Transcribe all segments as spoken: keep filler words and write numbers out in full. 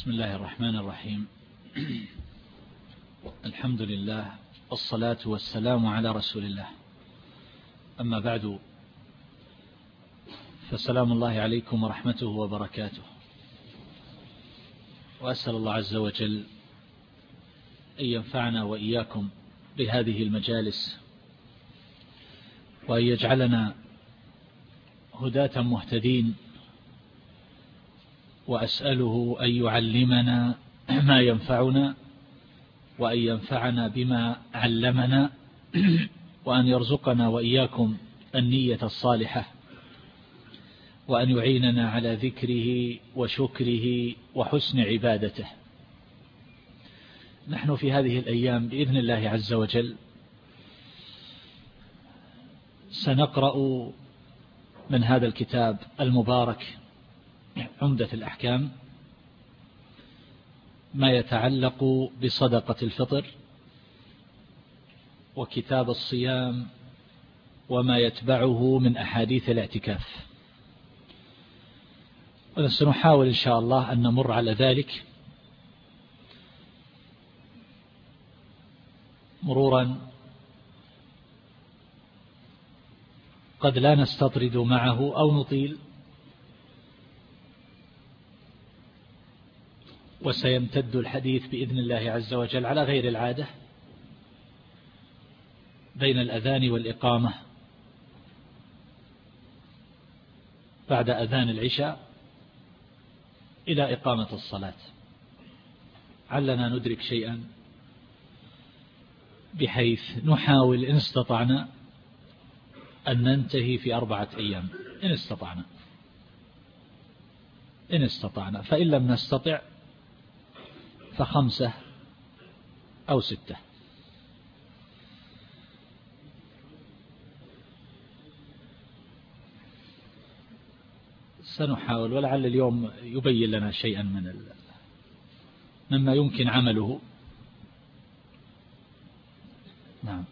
بسم الله الرحمن الرحيم. الحمد لله والصلاة والسلام على رسول الله. أما بعد، فسلام الله عليكم ورحمته وبركاته، وأسأل الله عز وجل أن ينفعنا وإياكم بهذه المجالس، وأن يجعلنا هداة مهتدين، وأسأله أن يعلمنا ما ينفعنا، وأن ينفعنا بما علمنا، وأن يرزقنا وإياكم النية الصالحة، وأن يعيننا على ذكره وشكره وحسن عبادته. نحن في هذه الأيام بإذن الله عز وجل سنقرأ من هذا الكتاب المبارك عمدة الأحكام ما يتعلق بصدقة الفطر وكتاب الصيام وما يتبعه من أحاديث الاعتكاف، وسنحاول إن شاء الله أن نمر على ذلك مرورا قد لا نستطرد معه أو نطيل، وسيمتد الحديث بإذن الله عز وجل على غير العادة بين الأذان والإقامة بعد أذان العشاء إلى إقامة الصلاة، علنا ندرك شيئا بحيث نحاول إن استطعنا أن ننتهي في أربعة أيام إن استطعنا إن استطعنا فإن لم نستطع فخمسة أو ستة. سنحاول، ولعل اليوم يبين لنا شيئا من مما يمكن عمله. نعم،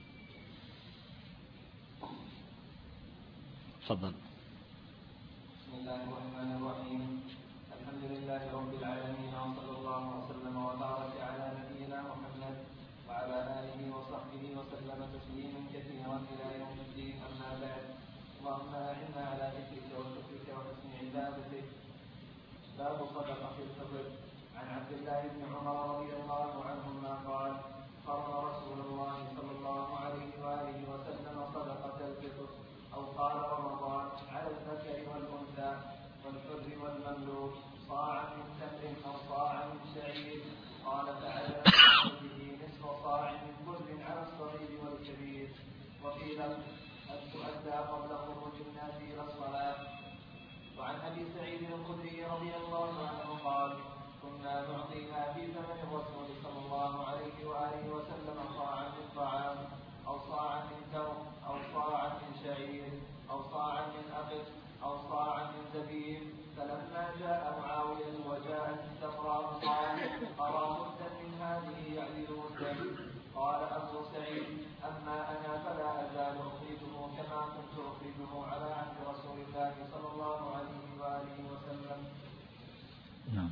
تفضل. بسم الله الرحمن الرحيم. الحمد لله رب العالمين، وصلى الله وسلم وبارك على نبينا محمد وعلى آله وصحبه وسلم تسليما كثيرا إلى يوم الدين. أما بعد، اللهم أعنا على ذكرك وشكرك وحسن عبادتك. باب صدقة الفطر. عن عبد الله بن عمر رضي الله عنهما قال: فرض رسول الله صلى الله عليه وآله وسلم صدقة الفطر، أو قال رمضان، على الذكر والأنثى والحر والمملوك صاعا من تمر أو صاعا من شعير. قال: فعلى به نصف صاع من بر على الصغير والكبير. وقيل أن تؤدى قبل خروج الناس إلى الصلاة. وعن أبي سعيد الخدري رضي الله عنه قال: كنا نعطيها في زمن الرسول صلى الله عليه وآله وسلم صاعا من طعام، أو صاعا من تمر، أو صاعا من شعير، أو صاعا من أقط، أو صاعا من زبيب. فلما جاء معاوية وجاءت السفراء قال: أرى مدا من هذه يعدل مدا. قال أبو سعيد: أما أنا فلا أزال أخرجه كما كنت أخرجه على عهد رسول الله صلى الله عليه وآله وسلم. نعم.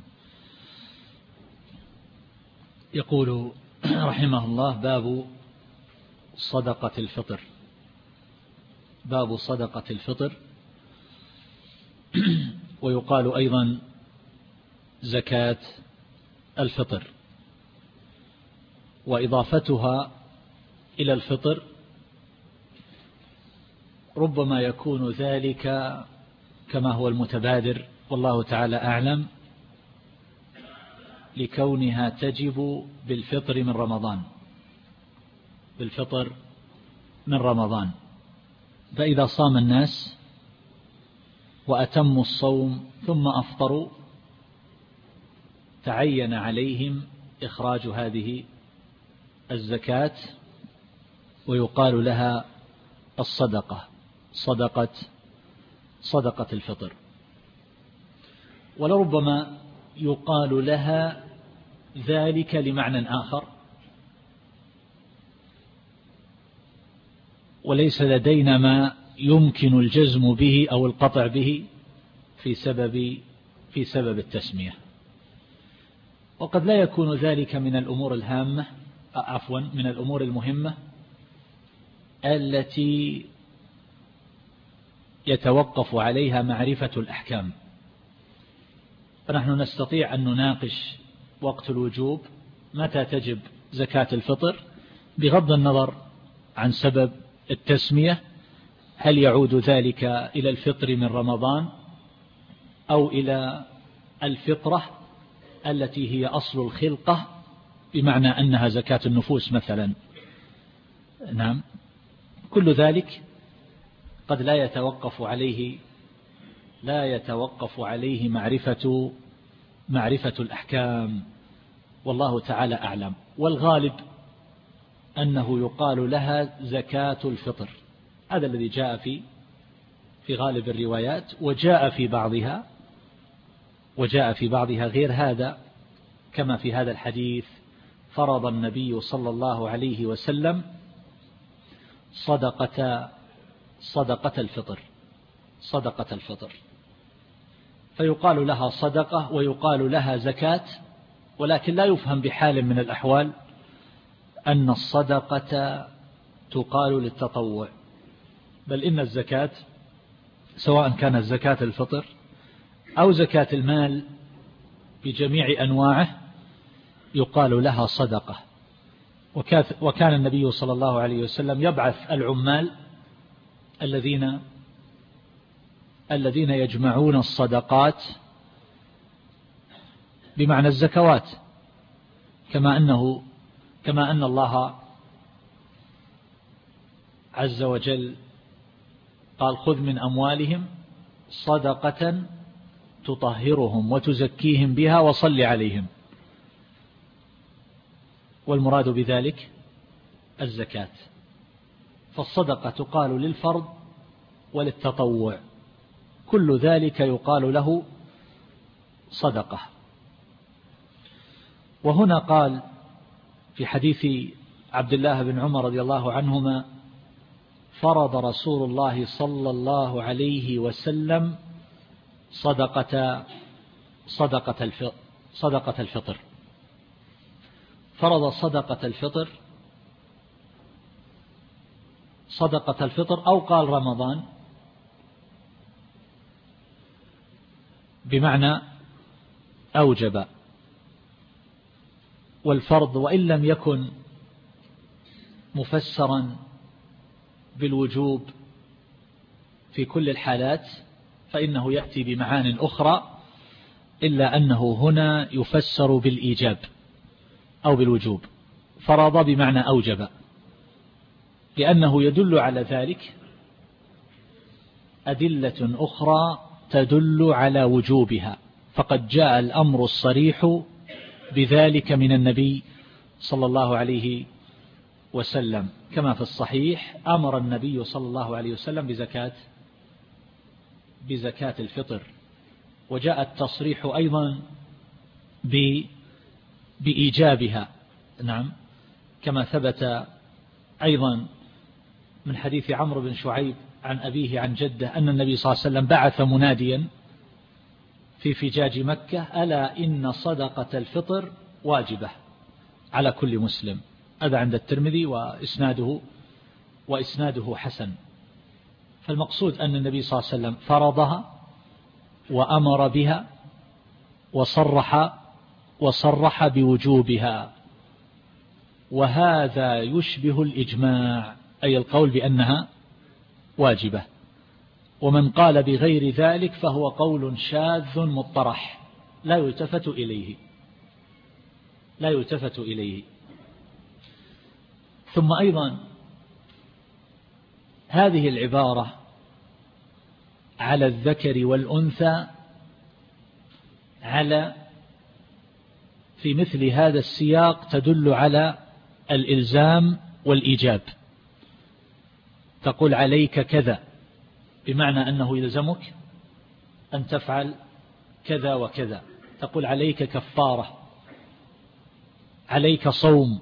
يقول رحمه الله: باب صدقة الفطر. باب صدقة الفطر، ويقال أيضا زكاة الفطر، وإضافتها إلى الفطر ربما يكون ذلك كما هو المتبادر، والله تعالى أعلم، لكونها تجب بالفطر من رمضان بالفطر من رمضان فإذا صام الناس وأتموا الصوم ثم أفطروا تعين عليهم إخراج هذه الزكاة، ويقال لها الصدقة، صدقة صدقة الفطر. ولربما يقال لها ذلك لمعنى آخر، وليس لدينا ما يمكن الجزم به أو القطع به في سبب في سبب التسمية. وقد لا يكون ذلك من الأمور الهامة عفوا من الأمور المهمة التي يتوقف عليها معرفة الأحكام. فنحن نستطيع أن نناقش وقت الوجوب متى تجب زكاة الفطر بغض النظر عن سبب التسمية، هل يعود ذلك إلى الفطر من رمضان أو إلى الفطرة التي هي أصل الخلقة بمعنى أنها زكاة النفوس مثلا. نعم، كل ذلك قد لا يتوقف عليه لا يتوقف عليه معرفة معرفة الأحكام، والله تعالى أعلم. والغالب أنه يقال لها زكاة الفطر، هذا الذي جاء في في غالب الروايات، وجاء في بعضها وجاء في بعضها غير هذا، كما في هذا الحديث: فرض النبي صلى الله عليه وسلم صدقة صدقة الفطر صدقة الفطر فيقال لها صدقة ويقال لها زكاة، ولكن لا يفهم بحال من الأحوال أن الصدقة تقال للتطوع، بل إن الزكاة سواء كانت زكاة الفطر أو زكاة المال بجميع أنواعه يقال لها صدقة. وكان النبي صلى الله عليه وسلم يبعث العمال الذين الذين يجمعون الصدقات بمعنى الزكوات، كما أنه كما أن الله عز وجل قال: خذ من أموالهم صدقة تطهرهم وتزكيهم بها وصل عليهم. والمراد بذلك الزكاة. فالصدقة تقال للفرض وللتطوع، كل ذلك يقال له صدقة. وهنا قال في حديث عبد الله بن عمر رضي الله عنهما: فرض رسول الله صلى الله عليه وسلم صدقة صدقة الفطر صدقة الفطر فرض صدقة الفطر صدقة الفطر أو قال رمضان، بمعنى أوجب. والفرض وإن لم يكن مفسرا بالوجوب في كل الحالات فإنه يأتي بمعان أخرى، إلا أنه هنا يفسر بالإيجاب أو بالوجوب. فرض بمعنى أوجب، لأنه يدل على ذلك أدلة أخرى تدل على وجوبها، فقد جاء الأمر الصريح بذلك من النبي صلى الله عليه وسلم، كما في الصحيح: أمر النبي صلى الله عليه وسلم بزكاة بزكاة الفطر. وجاء التصريح أيضا بإيجابها، نعم، كما ثبت أيضا من حديث عمرو بن شعيب عن أبيه عن جده أن النبي صلى الله عليه وسلم بعث مناديا في فجاج مكة: ألا إن صدقة الفطر واجبة على كل مسلم. هذا عند الترمذي وإسناده وإسناده حسن. فالمقصود أن النبي صلى الله عليه وسلم فرضها وأمر بها وصرح وصرح بوجوبها، وهذا يشبه الإجماع، أي القول بأنها واجبة. ومن قال بغير ذلك فهو قول شاذ مطرح لا يلتفت إليه لا يلتفت إليه ثم أيضا هذه العبارة على الذكر والأنثى على في مثل هذا السياق تدل على الإلزام والإيجاب. تقول عليك كذا بمعنى أنه يلزمك أن تفعل كذا وكذا. تقول عليك كفارة، عليك صوم،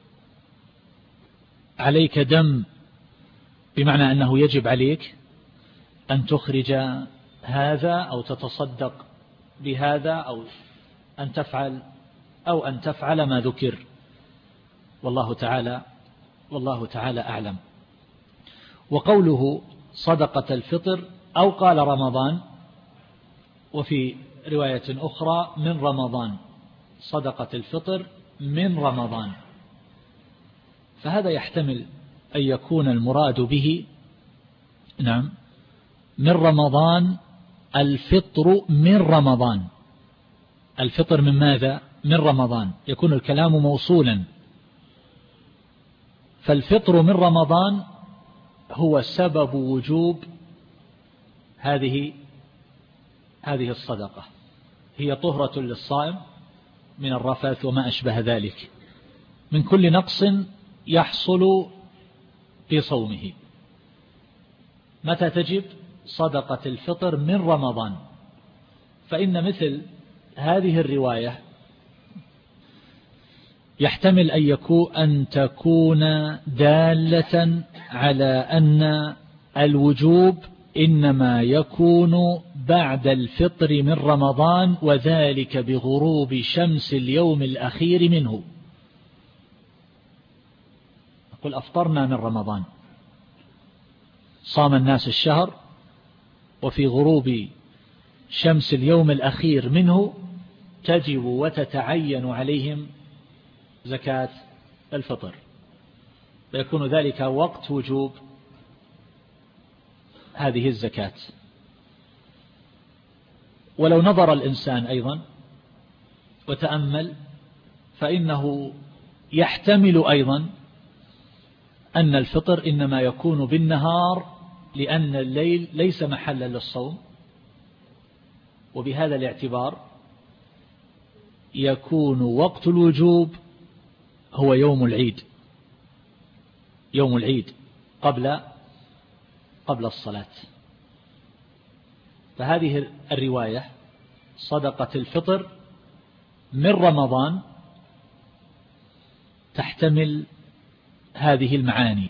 عليك دم، بمعنى أنه يجب عليك أن تخرج هذا أو تتصدق بهذا أو أن تفعل أو أن تفعل ما ذكر، والله تعالى والله تعالى أعلم. وقوله صدقة الفطر أو قال رمضان، وفي رواية أخرى من رمضان، صدقة الفطر من رمضان، فهذا يحتمل أن يكون المراد به نعم من رمضان الفطر من رمضان. الفطر من ماذا؟ من رمضان، يكون الكلام موصولا. فالفطر من رمضان هو سبب وجوب هذه هذه الصدقة، هي طهرة للصائم من الرفث وما أشبه ذلك من كل نقص يحصل في صومه. متى تجب صدقة الفطر؟ من رمضان. فإن مثل هذه الرواية يحتمل أن يكون أن تكون دالة على أن الوجوب إنما يكون بعد الفطر من رمضان، وذلك بغروب شمس اليوم الأخير منه. نقول أفطرنا من رمضان، صام الناس الشهر، وفي غروب شمس اليوم الأخير منه تجب وتتعين عليهم زكاة الفطر، فيكون ذلك وقت وجوب هذه الزكاة. ولو نظر الإنسان أيضا وتأمل فإنه يحتمل أيضا أن الفطر إنما يكون بالنهار، لأن الليل ليس محلا للصوم، وبهذا الاعتبار يكون وقت الوجوب هو يوم العيد، يوم العيد قبل قبل الصلاة. فهذه الرواية صدقة الفطر من رمضان تحتمل هذه المعاني،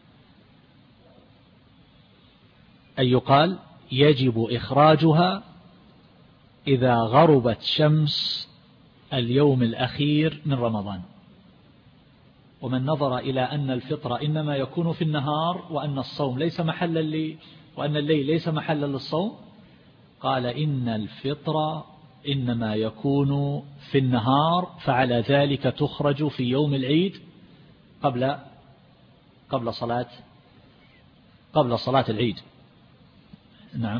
أي يقال يجب إخراجها إذا غربت شمس اليوم الأخير من رمضان. ومن نظر إلى أن الفطر إنما يكون في النهار، وأن الصوم ليس محلا ل وأن الليل ليس محلا للصوم، قال إن الفطر إنما يكون في النهار، فعلى ذلك تخرج في يوم العيد قبل قبل صلاة قبل صلاة العيد. نعم.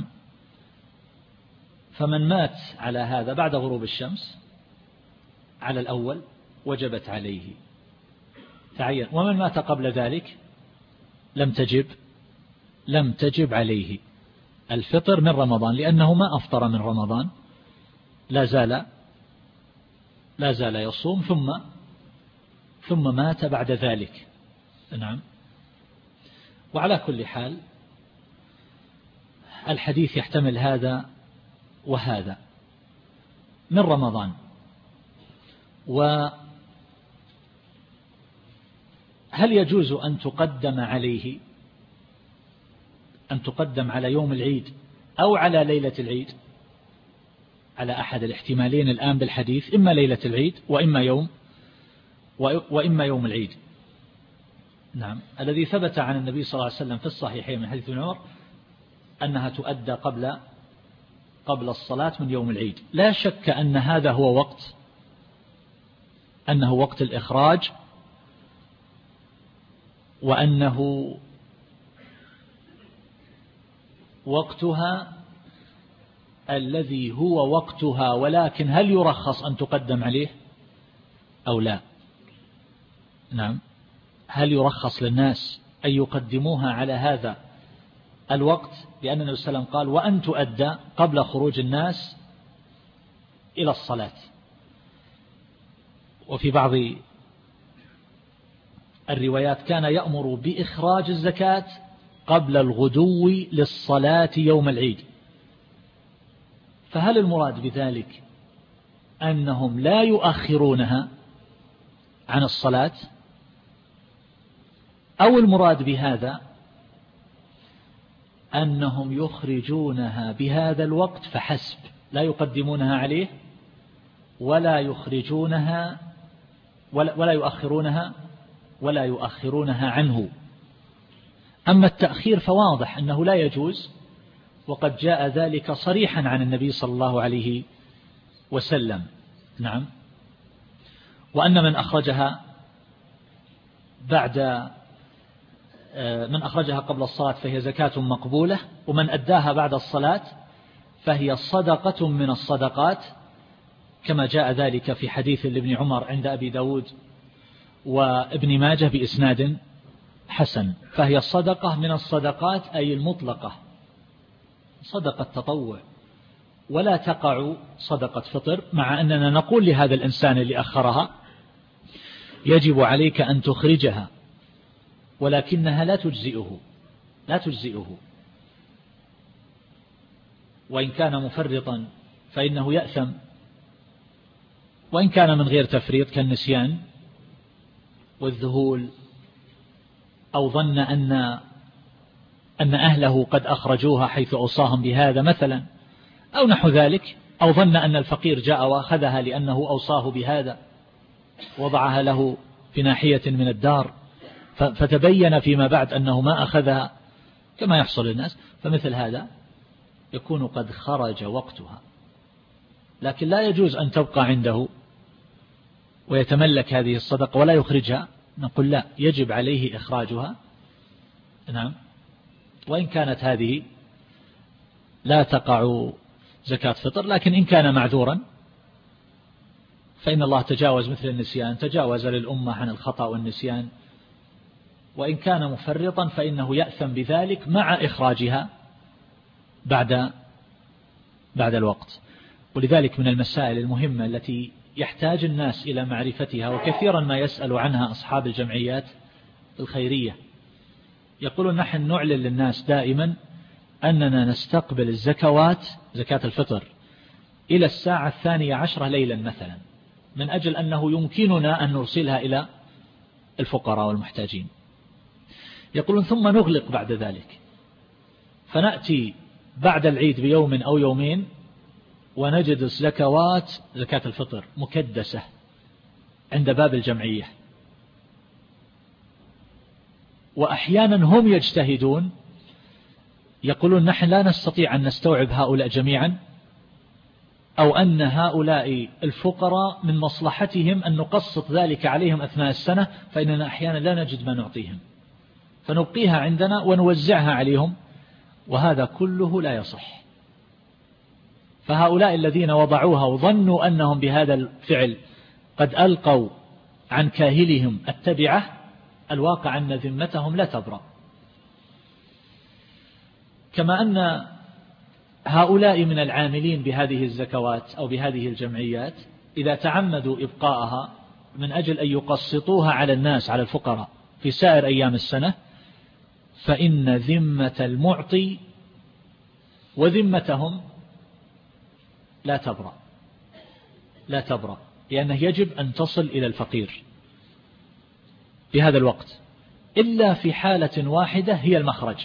فمن مات على هذا بعد غروب الشمس على الأول وجبت عليه تعين، ومن مات قبل ذلك لم تجب لم تجب عليه الفطر من رمضان، لأنه ما أفطر من رمضان، لا زال لا زال يصوم ثم ثم مات بعد ذلك. نعم. وعلى كل حال الحديث يحتمل هذا وهذا من رمضان. وهل يجوز أن تقدم عليه أن تقدم على يوم العيد أو على ليلة العيد؟ على أحد الاحتمالين الآن بالحديث، إما ليلة العيد وإما يوم وإما يوم العيد. نعم. الذي ثبت عن النبي صلى الله عليه وسلم في الصحيحين من حديث ابن عمر أنها تؤدى قبل قبل الصلاة من يوم العيد. لا شك أن هذا هو وقت أنه وقت الإخراج، وأنه وقتها الذي هو وقتها، ولكن هل يرخص أن تقدم عليه أو لا؟ نعم. هل يرخص للناس أن يقدموها على هذا الوقت؟ لأن النبي صلى الله عليه وسلم قال وأن تؤدى قبل خروج الناس إلى الصلاة. وفي بعض الروايات كان يأمر بإخراج الزكاة قبل الغدو للصلاة يوم العيد. فهل المراد بذلك أنهم لا يؤخرونها عن الصلاة، أو المراد بهذا أنهم يخرجونها بهذا الوقت فحسب لا يقدمونها عليه؟ ولا يخرجونها ولا, ولا يؤخرونها ولا يؤخرونها عنه. أما التأخير فواضح أنه لا يجوز، وقد جاء ذلك صريحا عن النبي صلى الله عليه وسلم. نعم. وأن من أخرجها بعد من أخرجها قبل الصلاة فهي زكاة مقبولة، ومن أداها بعد الصلاة فهي صدقة من الصدقات، كما جاء ذلك في حديث لابن عمر عند أبي داود وابن ماجه بإسناد حسن. فهي صدقة من الصدقات أي المطلقة، صدقة تطوع، ولا تقع صدقة فطر، مع أننا نقول لهذا الإنسان اللي أخرها يجب عليك أن تخرجها، ولكنها لا تجزئه لا تجزئه وإن كان مفرطا فإنه يأثم، وإن كان من غير تفريط كالنسيان والذهول، أو ظن أن أن أهله قد أخرجوها حيث أوصاهم بهذا مثلا، أو نحو ذلك، أو ظن أن الفقير جاء وأخذها لأنه أوصاه بهذا، وضعها له في ناحية من الدار فتبين فيما بعد أنه ما أخذها كما يحصل للناس، فمثل هذا يكون قد خرج وقتها، لكن لا يجوز أن تبقى عنده ويتملك هذه الصدقة ولا يخرجها. نقول لا، يجب عليه إخراجها. نعم. وإن كانت هذه لا تقع زكاة فطر، لكن إن كان معذورا فإن الله تجاوز مثل النسيان، تجاوز للأمة عن الخطأ والنسيان، وإن كان مفرطا فإنه يأثم بذلك مع إخراجها بعد بعد الوقت. ولذلك من المسائل المهمة التي يحتاج الناس إلى معرفتها، وكثيرا ما يسأل عنها أصحاب الجمعيات الخيرية، يقولون نحن نعلن للناس دائما أننا نستقبل الزكوات زكاة الفطر إلى الساعة الثانية عشرة ليلا مثلا، من أجل أنه يمكننا أن نرسلها إلى الفقراء والمحتاجين. يقولون ثم نغلق بعد ذلك، فنأتي بعد العيد بيوم أو يومين ونجد زكوات زكاة الفطر مكدسة عند باب الجمعية، وأحيانا هم يجتهدون، يقولون نحن لا نستطيع أن نستوعب هؤلاء جميعا، أو أن هؤلاء الفقراء من مصلحتهم أن نقسط ذلك عليهم أثناء السنة، فإننا أحيانا لا نجد ما نعطيهم، فنبقيها عندنا ونوزعها عليهم، وهذا كله لا يصح. فهؤلاء الذين وضعوها وظنوا أنهم بهذا الفعل قد ألقوا عن كاهلهم التبعة، الواقع أن ذمتهم لا تبرأ. كما أن هؤلاء من العاملين بهذه الزكوات أو بهذه الجمعيات إذا تعمدوا إبقاءها من أجل أن يقسطوها على الناس، على الفقراء في سائر أيام السنة، فإن ذمة المعطي وذمتهم لا تبرأ لا تبرأ لأنه يجب أن تصل إلى الفقير في هذا الوقت، إلا في حالة واحدة هي المخرج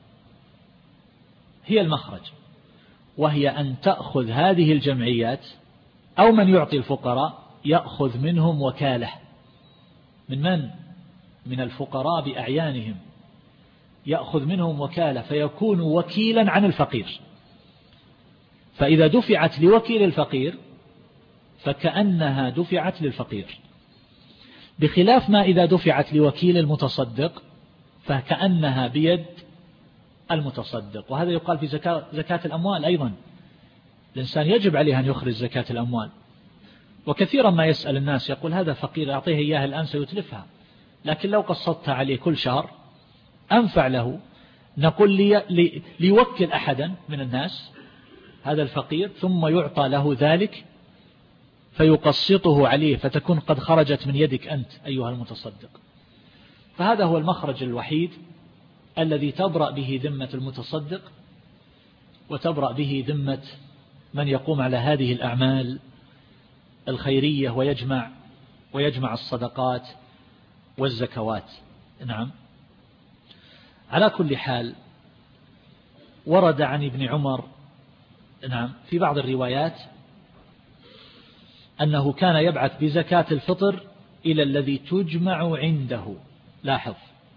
هي المخرج وهي أن تأخذ هذه الجمعيات أو من يعطي الفقراء يأخذ منهم وكالة. من من؟ من الفقراء بأعيانهم، يأخذ منهم وكالة فيكون وكيلا عن الفقير، فإذا دفعت لوكيل الفقير فكأنها دفعت للفقير، بخلاف ما إذا دفعت لوكيل المتصدق فكأنها بيد المتصدق. وهذا يقال في زكاة, زكاة الأموال أيضا، الإنسان يجب عليه أن يخرج زكاة الأموال. وكثيرا ما يسأل الناس يقول هذا فقير أعطيه إياها الآن سيتلفها، لكن لو قسطتها عليه كل شهر أنفع له. نقول لي لي ليوكل أحدا من الناس هذا الفقير ثم يعطى له ذلك فيقسطه عليه، فتكون قد خرجت من يدك أنت أيها المتصدق. فهذا هو المخرج الوحيد الذي تبرأ به ذمة المتصدق وتبرأ به ذمة من يقوم على هذه الأعمال الخيرية ويجمع ويجمع الصدقات والزكوات. نعم. على كل حال ورد عن ابن عمر نعم في بعض الروايات أنه كان يبعث بزكاة الفطر إلى الذي تجمع عنده، لاحظ،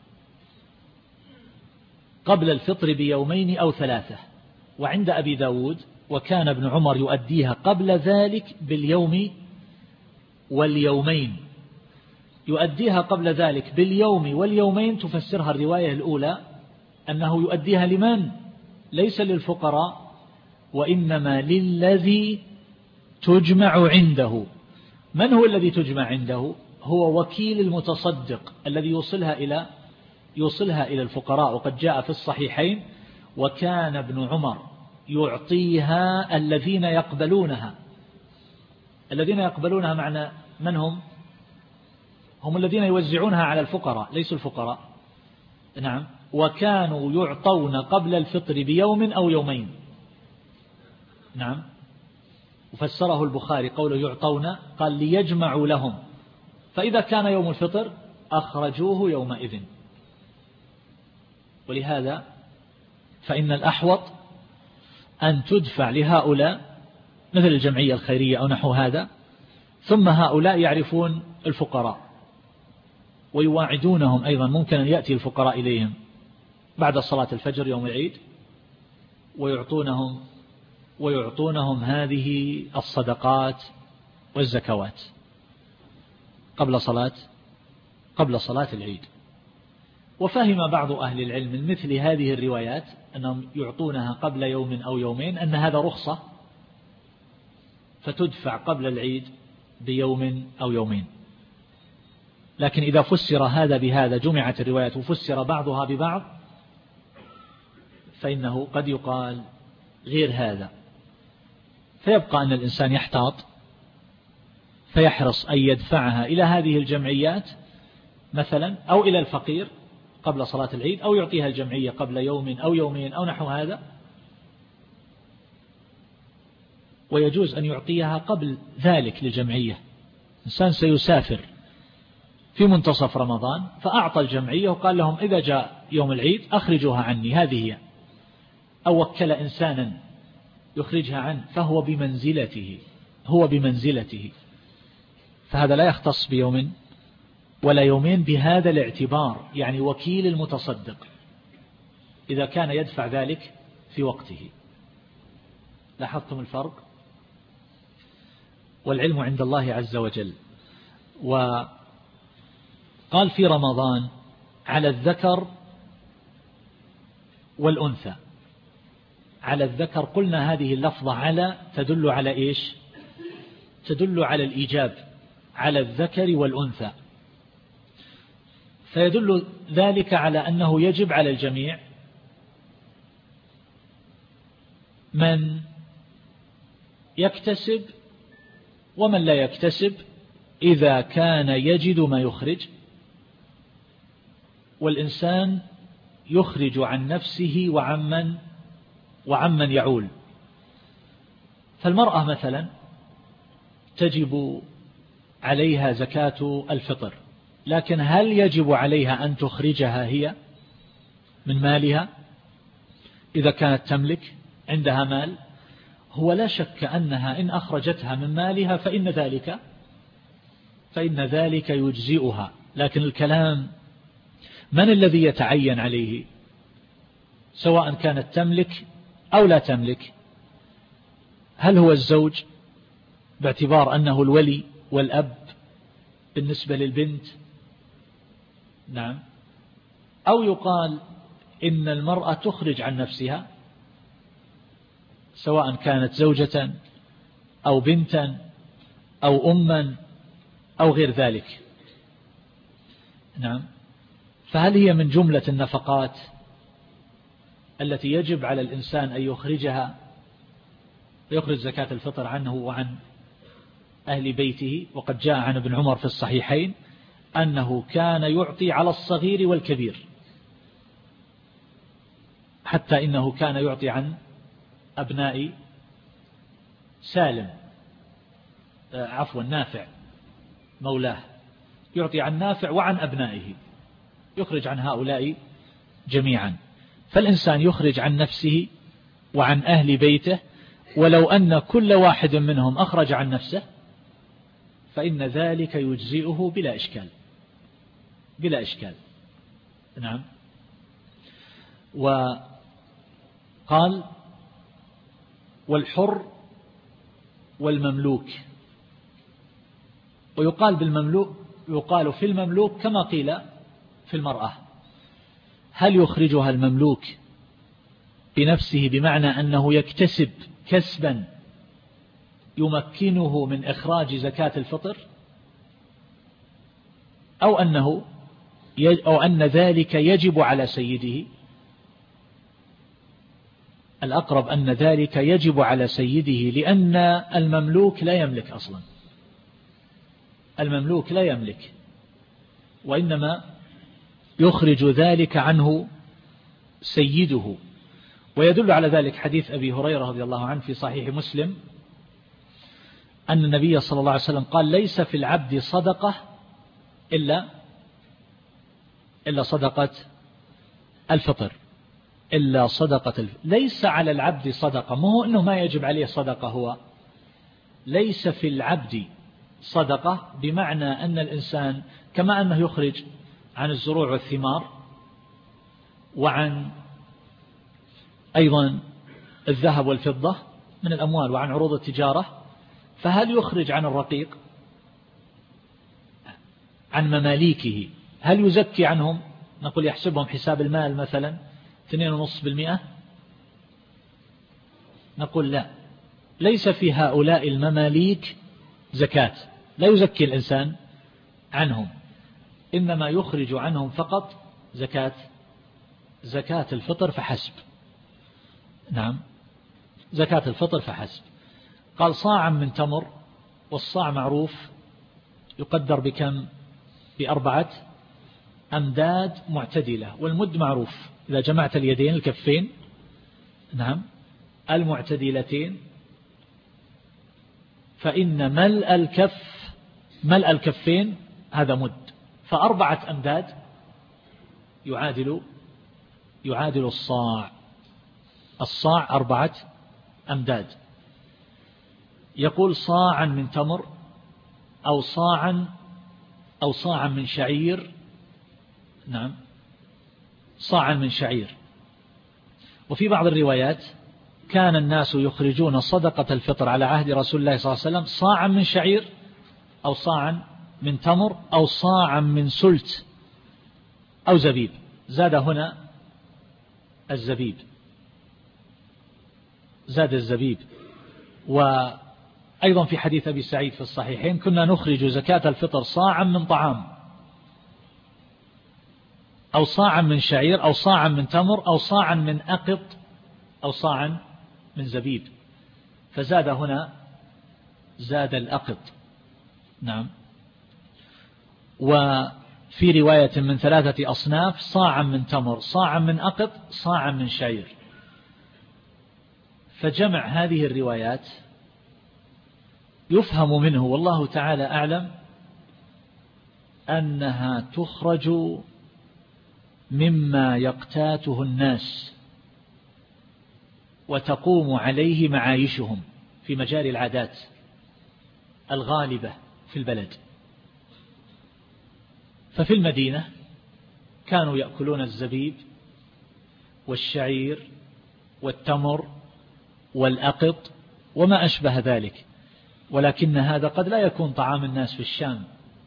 قبل الفطر بيومين أو ثلاثة. وعند أبي داود وكان ابن عمر يؤديها قبل ذلك باليوم واليومين، يؤديها قبل ذلك باليوم واليومين تفسرها الرواية الأولى أنه يؤديها لمن؟ ليس للفقراء، وإنما للذي تجمع عنده. من هو الذي تجمع عنده؟ هو وكيل المتصدق الذي يوصلها إلى يوصلها إلى الفقراء. وقد جاء في الصحيحين: وكان ابن عمر يعطيها الذين يقبلونها. الذين يقبلونها معنى من هم؟ هم الذين يوزعونها على الفقراء، ليسوا الفقراء. نعم. وكانوا يعطون قبل الفطر بيوم أو يومين. نعم. وفسره البخاري قوله يعطون، قال ليجمعوا لهم، فإذا كان يوم الفطر أخرجوه يومئذ. ولهذا فإن الأحوط أن تدفع لهؤلاء مثل الجمعية الخيرية أو نحو هذا، ثم هؤلاء يعرفون الفقراء ويواعدونهم. أيضا ممكن أن يأتي الفقراء إليهم بعد صلاة الفجر يوم العيد ويعطونهم ويعطونهم هذه الصدقات والزكوات قبل صلاة قبل صلاة العيد. وفهم بعض أهل العلم من مثل هذه الروايات أنهم يعطونها قبل يوم أو يومين أن هذا رخصة، فتدفع قبل العيد بيوم أو يومين. لكن إذا فسر هذا بهذا، جمعت الروايات وفسر بعضها ببعض، فإنه قد يقال غير هذا، فيبقى أن الإنسان يحتاط فيحرص أن يدفعها إلى هذه الجمعيات مثلا، أو إلى الفقير قبل صلاة العيد، أو يعطيها الجمعية قبل يوم أو يومين أو نحو هذا. ويجوز أن يعطيها قبل ذلك للجمعية. إنسان سيسافر في منتصف رمضان فأعطى الجمعية وقال لهم إذا جاء يوم العيد أخرجوها عني، هذه هي. أو وكل إنسانا يخرجها عنه، فهو بمنزلته هو بمنزلته فهذا لا يختص بيوم ولا يومين بهذا الاعتبار، يعني وكيل المتصدق إذا كان يدفع ذلك في وقته. لاحظتم الفرق؟ والعلم عند الله عز وجل. وقال في رمضان على الذكر والأنثى. على الذكر قلنا هذه اللفظة على تدل على إيش؟ تدل على الإيجاب، على الذكر والأنثى، فيدل ذلك على أنه يجب على الجميع، من يكتسب ومن لا يكتسب، إذا كان يجد ما يخرج. والإنسان يخرج عن نفسه وعمن وعمن يعول. فالمرأة مثلا تجب عليها زكاة الفطر، لكن هل يجب عليها أن تخرجها هي من مالها إذا كانت تملك عندها مال؟ هو لا شك أنها إن أخرجتها من مالها فإن ذلك فإن ذلك يجزئها. لكن الكلام من الذي يتعين عليه سواء كانت تملك أو لا تملك؟ هل هو الزوج باعتبار أنه الولي والأب بالنسبة للبنت؟ نعم. أو يقال إن المرأة تخرج عن نفسها سواء كانت زوجة أو بنتا أو أما أو غير ذلك. نعم. فهل هي من جملة النفقات التي يجب على الإنسان أن يخرجها، يخرج زكاة الفطر عنه وعن أهل بيته؟ وقد جاء عن ابن عمر في الصحيحين أنه كان يعطي على الصغير والكبير، حتى إنه كان يعطي عن أبناء سالم عفوا نافع مولاه، يعطي عن نافع وعن أبنائه، يخرج عن هؤلاء جميعا. فالإنسان يخرج عن نفسه وعن أهل بيته، ولو أن كل واحد منهم أخرج عن نفسه فإن ذلك يجزئه بلا إشكال بلا إشكال. نعم. وقال والحر والمملوك، ويقال بالمملوك يقال في المملوك كما قيل في المرأة. هل يخرجها المملوك بنفسه بمعنى أنه يكتسب كسبا يمكنه من إخراج زكاة الفطر، أو أنه أو أن ذلك يجب على سيده؟ الأقرب أن ذلك يجب على سيده، لأن المملوك لا يملك أصلا، المملوك لا يملك، وإنما يخرج ذلك عنه سيده. ويدل على ذلك حديث أبي هريرة رضي الله عنه في صحيح مسلم أن النبي صلى الله عليه وسلم قال ليس في العبد صدقة إلا إلا صدقة الفطر إلا صدقة الفطر. ليس على العبد صدقة، ما هو أنه ما يجب عليه صدقة، هو ليس في العبد صدقة بمعنى أن الإنسان كما أنه يخرج عن الزروع والثمار وعن أيضا الذهب والفضة من الأموال وعن عروض التجارة، فهل يخرج عن الرقيق، عن مماليكه، هل يزكي عنهم؟ نقول يحسبهم حساب المال مثلا اثنين ونصف بالمئة، نقول لا، ليس في هؤلاء المماليك زكاة، لا يزكي الإنسان عنهم، إنما يخرج عنهم فقط زكاة زكاة الفطر فحسب. نعم، زكاة الفطر فحسب. قال صاعا من تمر، والصاع معروف يقدر بكم؟ بأربعة أمداد معتدلة، والمد معروف إذا جمعت اليدين الكفين، نعم، المعتدلتين، فإن ملء الكف ملء الكفين هذا مد، فأربعة أمداد يعادل يعادل الصاع الصاع أربعة أمداد. يقول صاعا من تمر أو صاعا أو صاعا من شعير، نعم، صاعا من شعير. وفي بعض الروايات كان الناس يخرجون صدقة الفطر على عهد رسول الله صلى الله عليه وسلم صاعا من شعير أو صاعا من تمر أو صاعا من سلت أو زبيب، زاد هنا الزبيب، زاد الزبيب. وأيضا في حديث أبي سعيد في الصحيحين كنا نخرج زكاة الفطر صاعا من طعام أو صاعا من شعير أو صاعا من تمر أو صاعا من أقط أو صاعا من زبيب، فزاد هنا زاد الأقط. نعم. وفي رواية من ثلاثة أصناف صاعا من تمر صاعا من أقط صاعا من شعير. فجمع هذه الروايات يفهم منه والله تعالى أعلم أنها تخرج مما يقتاته الناس وتقوم عليه معايشهم في مجال العادات الغالبة في البلد. ففي المدينة كانوا يأكلون الزبيب والشعير والتمر والأقط وما أشبه ذلك، ولكن هذا قد لا يكون طعام الناس في الشام،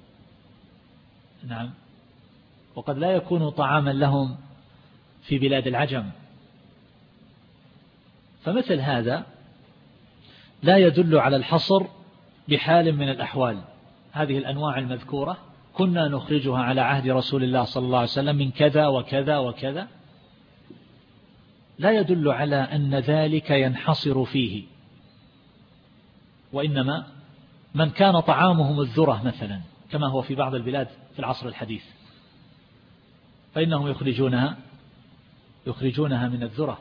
نعم، وقد لا يكون طعاما لهم في بلاد العجم. فمثل هذا لا يدل على الحصر بحال من الأحوال. هذه الأنواع المذكورة كنا نخرجها على عهد رسول الله صلى الله عليه وسلم من كذا وكذا وكذا، لا يدل على أن ذلك ينحصر فيه، وإنما من كان طعامهم الذرة مثلا كما هو في بعض البلاد في العصر الحديث فإنهم يخرجونها يخرجونها من الذرة.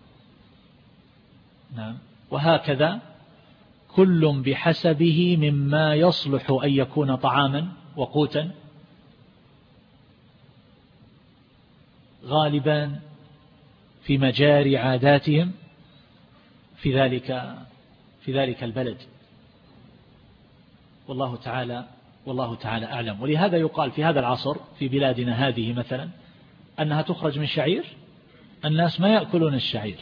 نعم. وهكذا كل بحسبه مما يصلح أن يكون طعاما وقوتا غالبا في مجاري عاداتهم في ذلك في ذلك البلد. والله تعالى والله تعالى أعلم. ولهذا يقال في هذا العصر في بلادنا هذه مثلا أنها تخرج من شعير، الناس ما يأكلون الشعير،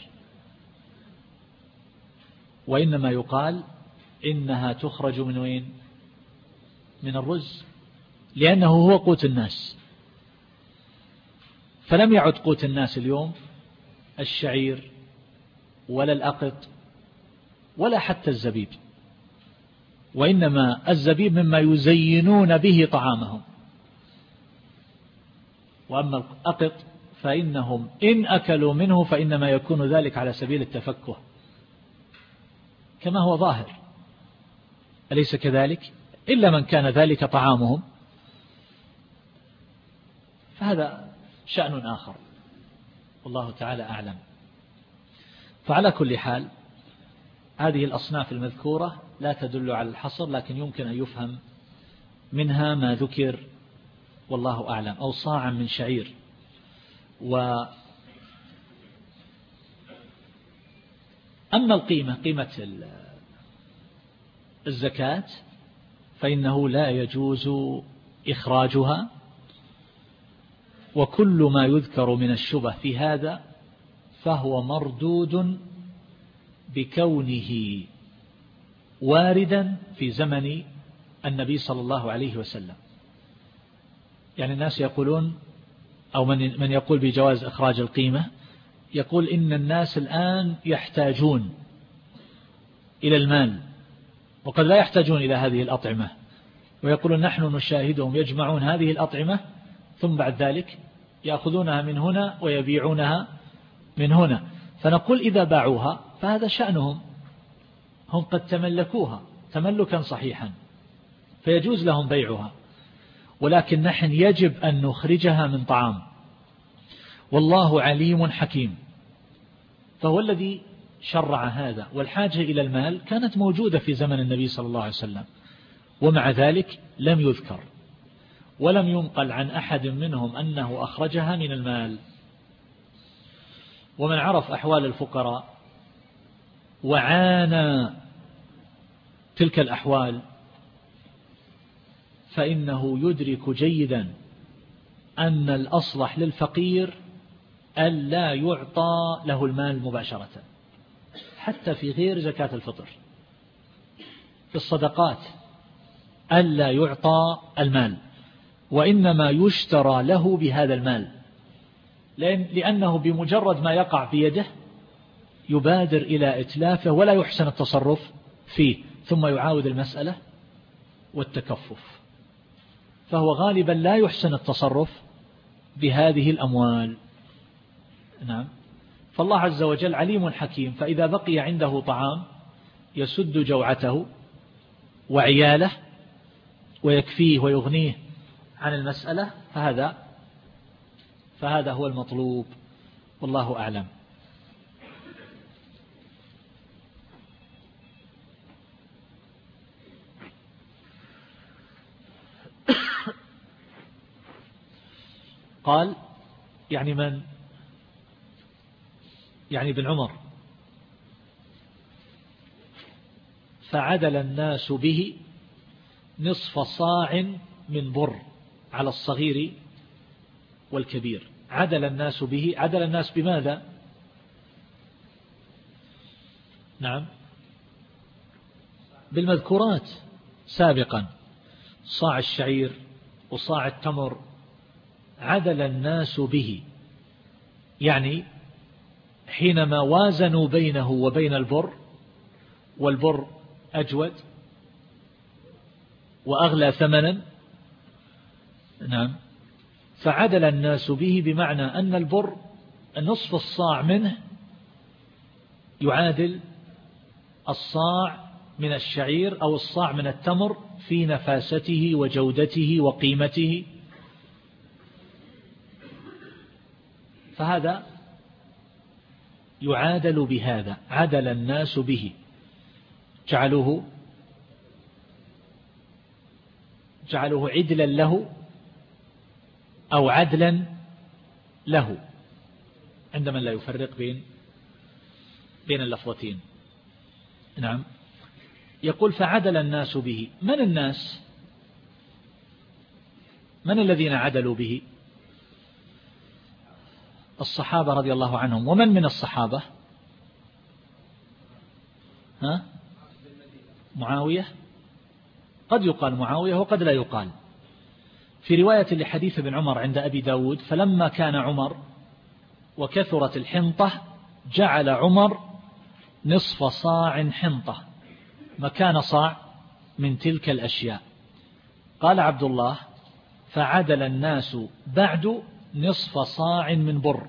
وإنما يقال إنها تخرج من وين؟ من الرز، لأنه هو قوت الناس. فلم يعد قوت الناس اليوم الشعير ولا الأقط ولا حتى الزبيب، وإنما الزبيب مما يزينون به طعامهم، وأما الأقط فإنهم إن أكلوا منه فإنما يكون ذلك على سبيل التفكه كما هو ظاهر، أليس كذلك؟ إلا من كان ذلك طعامهم فهذا شأن آخر، والله تعالى أعلم. فعلى كل حال هذه الأصناف المذكورة لا تدل على الحصر، لكن يمكن أن يفهم منها ما ذكر والله أعلم، أو صاعا من شعير. وأما القيمة، قيمة الزكاة، فإنه لا يجوز إخراجها، وكل ما يذكر من الشبه في هذا فهو مردود بكونه واردا في زمن النبي صلى الله عليه وسلم. يعني الناس يقولون، أو من من يقول بجواز إخراج القيمة يقول إن الناس الآن يحتاجون إلى المال وقد لا يحتاجون إلى هذه الأطعمة، ويقولون نحن نشاهدهم يجمعون هذه الأطعمة ثم بعد ذلك يأخذونها من هنا ويبيعونها من هنا. فنقول إذا باعوها فهذا شأنهم، هم قد تملكوها تملكا صحيحا فيجوز لهم بيعها، ولكن نحن يجب أن نخرجها من طعام، والله عليم حكيم، فهو الذي شرع هذا. والحاجة إلى المال كانت موجودة في زمن النبي صلى الله عليه وسلم، ومع ذلك لم يذكر ولم ينقل عن أحد منهم أنه أخرجها من المال. ومن عرف أحوال الفقراء وعانى تلك الأحوال فإنه يدرك جيدا أن الأصلح للفقير ألا يعطى له المال مباشرة، حتى في غير زكاة الفطر، في الصدقات ألا يعطى المال، وإنما يشترى له بهذا المال، لأنه بمجرد ما يقع بيده يبادر إلى إتلافه ولا يحسن التصرف فيه، ثم يعاود المسألة والتكفف، فهو غالبا لا يحسن التصرف بهذه الأموال. نعم. فالله عز وجل عليم حكيم، فإذا بقي عنده طعام يسد جوعته وعياله ويكفيه ويغنيه عن المسألة فهذا فهذا هو المطلوب، والله أعلم. قال يعني من يعني ابن عمر فعدل الناس به نصف صاع من بر على الصغير والكبير. عدل الناس به، عدل الناس بماذا؟ نعم، بالمذكورات سابقا، صاع الشعير وصاع التمر، عدل الناس به، يعني حينما وازنوا بينه وبين البر، والبر أجود وأغلى ثمنا، نعم، فعدل الناس به، بمعنى أن البر نصف الصاع منه يعادل الصاع من الشعير أو الصاع من التمر في نفاسته وجودته وقيمته، فهذا يعادل بهذا. عدل الناس به، جعلوه جعلوه عدلا له أو عدلا له، عندما لا يفرق بين بين اللفظتين. نعم. يقول فعدل الناس به. من الناس؟ من الذين عدلوا به؟ الصحابة رضي الله عنهم. ومن من الصحابة؟ ها؟ معاوية. قد يقال معاوية وقد لا يقال. في رواية لحديث ابن عمر عند أبي داود: فلما كان عمر وكثرت الحنطة جعل عمر نصف صاع حنطة مكان صاع من تلك الأشياء. قال عبد الله: فعدل الناس بعد نصف صاع من بر.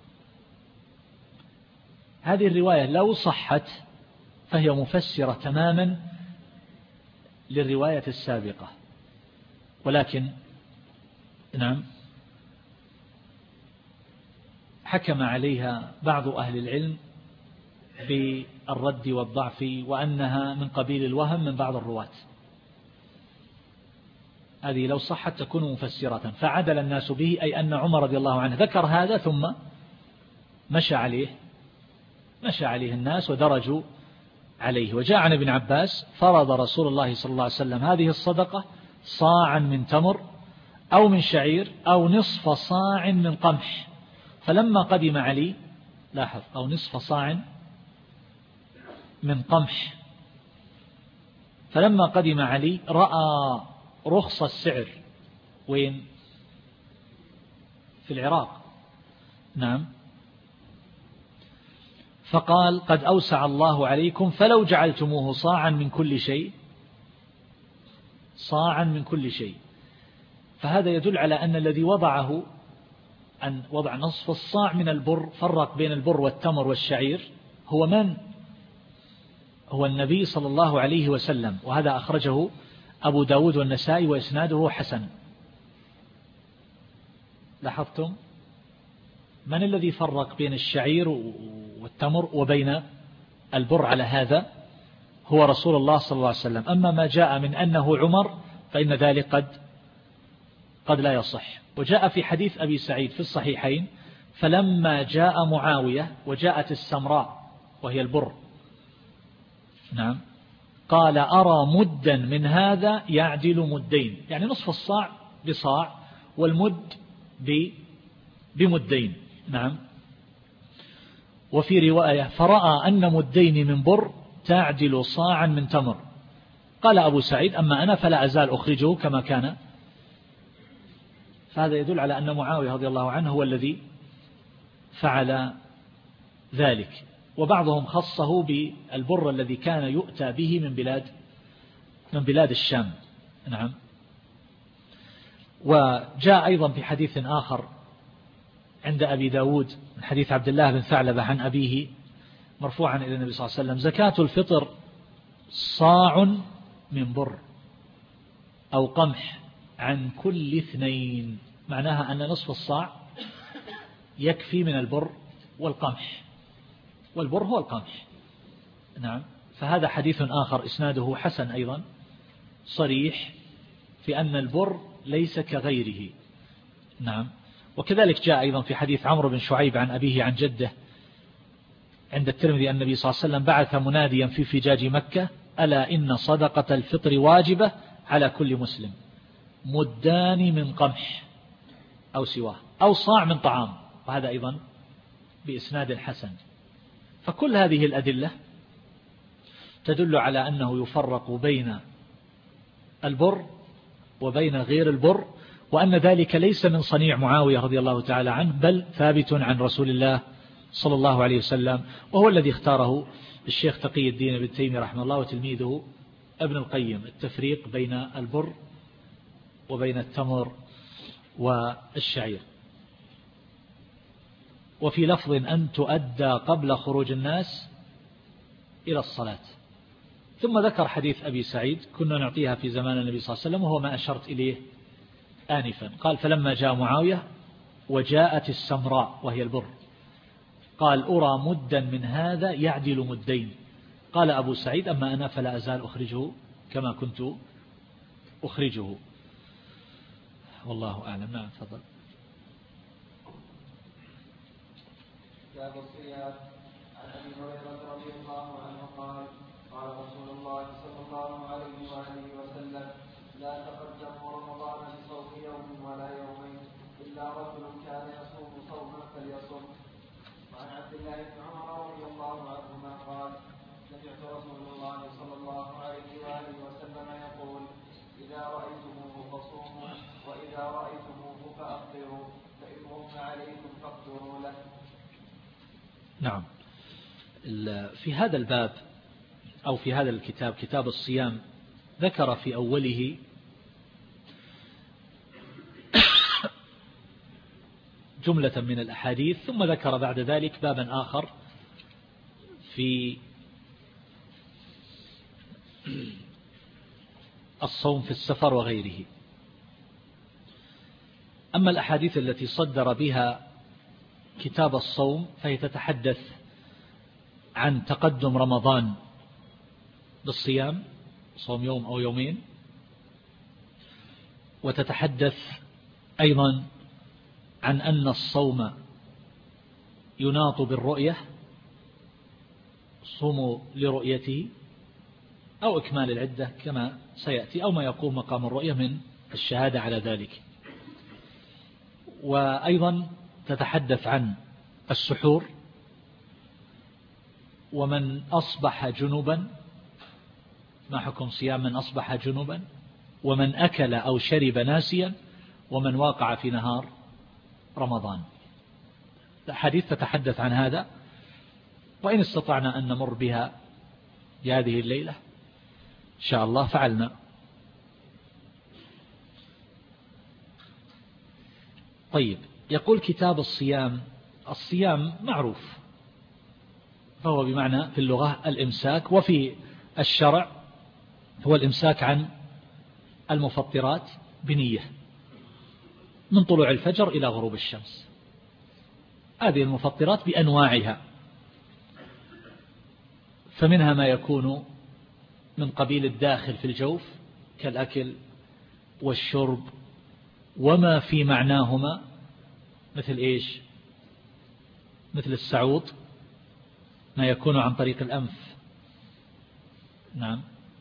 هذه الرواية لو صحت فهي مفسرة تماما للرواية السابقة، ولكن نعم حكم عليها بعض أهل العلم بالرد والضعف، وأنها من قبيل الوهم من بعض الرواة. هذه لو صحت تكون مفسرة. فعدل الناس به أي أن عمر رضي الله عنه ذكر هذا ثم مشى عليه مشى عليه الناس ودرجوا عليه. وجاء عن ابن عباس: فرض رسول الله صلى الله عليه وسلم هذه الصدقة صاعا من تمر أو من شعير أو نصف صاع من قمح. فلما قدم علي، لاحظ، أو نصف صاع من قمح، فلما قدم علي رأى رخص السعر. وين؟ في العراق. نعم. فقال: قد أوسع الله عليكم فلو جعلتموه صاعا من كل شيء صاعا من كل شيء. فهذا يدل على أن الذي وضعه أن وضع نصف الصاع من البر، فرق بين البر والتمر والشعير، هو من؟ هو النبي صلى الله عليه وسلم. وهذا أخرجه أبو داود والنسائي وإسناده حسن. لاحظتم؟ من الذي فرق بين الشعير والتمر وبين البر على هذا؟ هو رسول الله صلى الله عليه وسلم. أما ما جاء من أنه عمر فإن ذلك قد قد لا يصح. وجاء في حديث أبي سعيد في الصحيحين: فلما جاء معاوية وجاءت السمراء وهي البر، نعم، قال: أرى مدا من هذا يعدل مدين، يعني نصف الصاع بصاع والمد بمدين. نعم. وفي رواية: فرأى أن مدين من بر تعدل صاعا من تمر. قال أبو سعيد: أما أنا فلا أزال أخرجه كما كان. فهذا يدل على أن معاوية رضي الله عنه هو الذي فعل ذلك. وبعضهم خصه بالبر الذي كان يؤتى به من بلاد من بلاد الشام. نعم. وجاء أيضا في حديث آخر عند أبي داود من حديث عبد الله بن ثعلبة عن أبيه مرفوعا إلى النبي صلى الله عليه وسلم: زكاة الفطر صاع من بر أو قمح عن كل اثنين. معناها أن نصف الصاع يكفي من البر والقمح، والبر هو القمح. نعم. فهذا حديث آخر إسناده حسن أيضا، صريح في أن البر ليس كغيره. نعم. وكذلك جاء أيضا في حديث عمرو بن شعيب عن أبيه عن جده عند الترمذي: النبي صلى الله عليه وسلم بعث مناديا في فجاج مكة: ألا إن صدقة الفطر واجبة على كل مسلم، مدان من قمح أو سواه أو صاع من طعام. وهذا أيضا بإسناد حسن. فكل هذه الأدلة تدل على أنه يفرق بين البر وبين غير البر، وأن ذلك ليس من صنيع معاوية رضي الله تعالى عنه، بل ثابت عن رسول الله صلى الله عليه وسلم، وهو الذي اختاره الشيخ تقي الدين ابن تيمية رحمه الله وتلميذه ابن القيم: التفريق بين البر وبين التمر والشعير. وفي لفظ: أن تؤدى قبل خروج الناس إلى الصلاة. ثم ذكر حديث أبي سعيد كنا نعطيها في زمان النبي صلى الله عليه وسلم، وهو ما أشرت إليه آنفا. قال: فلما جاء معاوية وجاءت السمراء وهي البر، قال: أرى مدا من هذا يعدل مدين. قال أبو سعيد: أما أنا فلا أزال أخرجه كما كنت أخرجه. والله أعلم. نعم، تفضل. باب الصيام. عن أبي هريرة رضي الله عنه قال: قال رسول الله صلى الله رسول الله صلى الله عليه وآله وسلم يقول إذا رأيتموه فصوموا وإذا رأيتموه فأفطروا فإن غم عليكم فاقدروا له. نعم. في هذا الباب أو في هذا الكتاب كتاب الصيام ذكر في أوله جملة من الأحاديث، ثم ذكر بعد ذلك بابا آخر في الصوم في السفر وغيره. أما الأحاديث التي صدر بها كتاب الصوم فهي تتحدث عن تقدم رمضان بالصيام، صوم يوم أو يومين، وتتحدث أيضا عن أن الصوم يناط بالرؤية، صوموا لرؤيته، أو إكمال العدة كما سيأتي، أو ما يقوم مقام الرؤية من الشهادة على ذلك. وأيضا تتحدث عن السحور، ومن أصبح جنبا ما حكم صيام من أصبح جنبا، ومن أكل أو شرب ناسيا، ومن واقع في نهار رمضان. الحديث تتحدث عن هذا، وإن استطعنا أن نمر بها بهذه الليلة إن شاء الله فعلنا. طيب، يقول كتاب الصيام. الصيام معروف، فهو بمعنى في اللغة الإمساك، وفي الشرع هو الإمساك عن المفطرات بنية من طلوع الفجر إلى غروب الشمس. هذه المفطرات بأنواعها، فمنها ما يكون من قبيل الداخل في الجوف كالأكل والشرب وما في معناهما، مثل إيش؟ مثل السعوط، ما يكون عن طريق الأنف. نعم.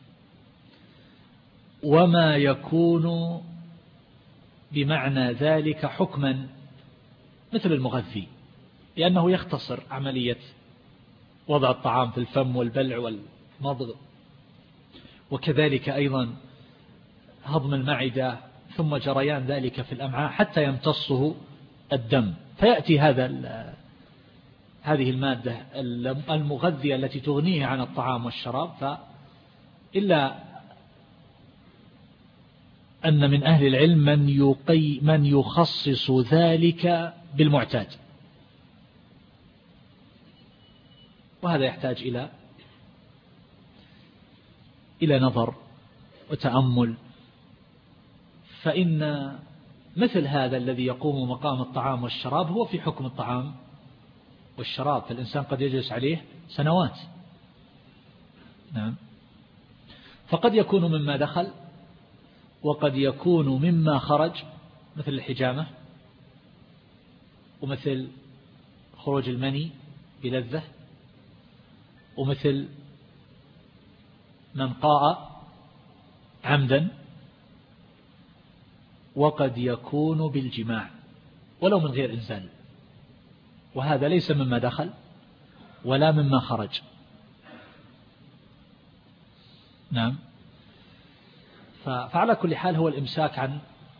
وما يكون بمعنى ذلك حكما مثل المغذي، لأنه يختصر عملية وضع الطعام في الفم والبلع والمضغ، وكذلك أيضا هضم المعدة، ثم جريان ذلك في الأمعاء حتى يمتصه الدم، فيأتي هذا هذه المادة المغذية التي تغنيه عن الطعام والشراب. فإلا أن من أهل العلم من يقي من يخصص ذلك بالمعتاد، وهذا يحتاج إلى إلى نظر وتأمل. فإن مثل هذا الذي يقوم مقام الطعام والشراب هو في حكم الطعام والشراب، فالإنسان قد يجلس عليه سنوات. نعم. فقد يكون مما دخل وقد يكون مما خرج، مثل الحجامة ومثل خروج المني بلذة، ومثل من قاء عمدا، وقد يكون بالجماع ولو من غير إنزال، وهذا ليس مما دخل ولا مما خرج. نعم. فعلى كل حال هو الإمساك عن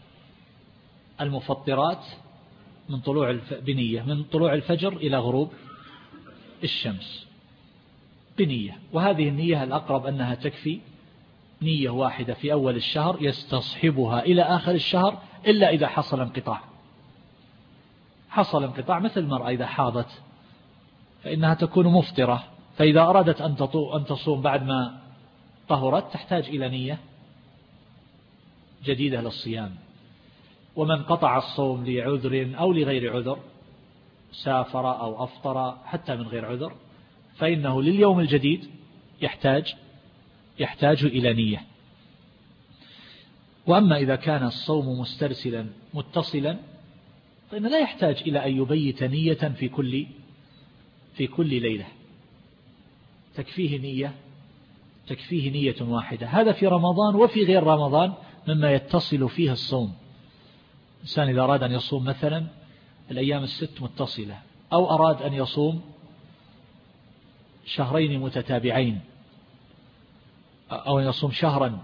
المفطرات من طلوع بنية من طلوع الفجر إلى غروب الشمس بنية، وهذه النية الأقرب أنها تكفي نية واحدة في أول الشهر يستصحبها إلى آخر الشهر، إلا إذا حصل انقطاع. حصل انقطاع مثل المرأة إذا حاضت فإنها تكون مفطرة، فإذا أرادت أن تصوم بعد ما طهرت تحتاج إلى نية جديدة للصيام. ومن قطع الصوم لعذر أو لغير عذر، سافر أو أفطر حتى من غير عذر، فإنه لليوم الجديد يحتاج يحتاج إلى نية. وأما إذا كان الصوم مسترسلا متصلا فإنه لا يحتاج إلى أن يبيت نية في كل في كل ليلة، تكفيه نية تكفيه نية واحدة. هذا في رمضان وفي غير رمضان مما يتصل فيه الصوم. الإنسان إذا أراد أن يصوم مثلا الأيام الست متصلة، أو أراد أن يصوم شهرين متتابعين أو يصوم شهرا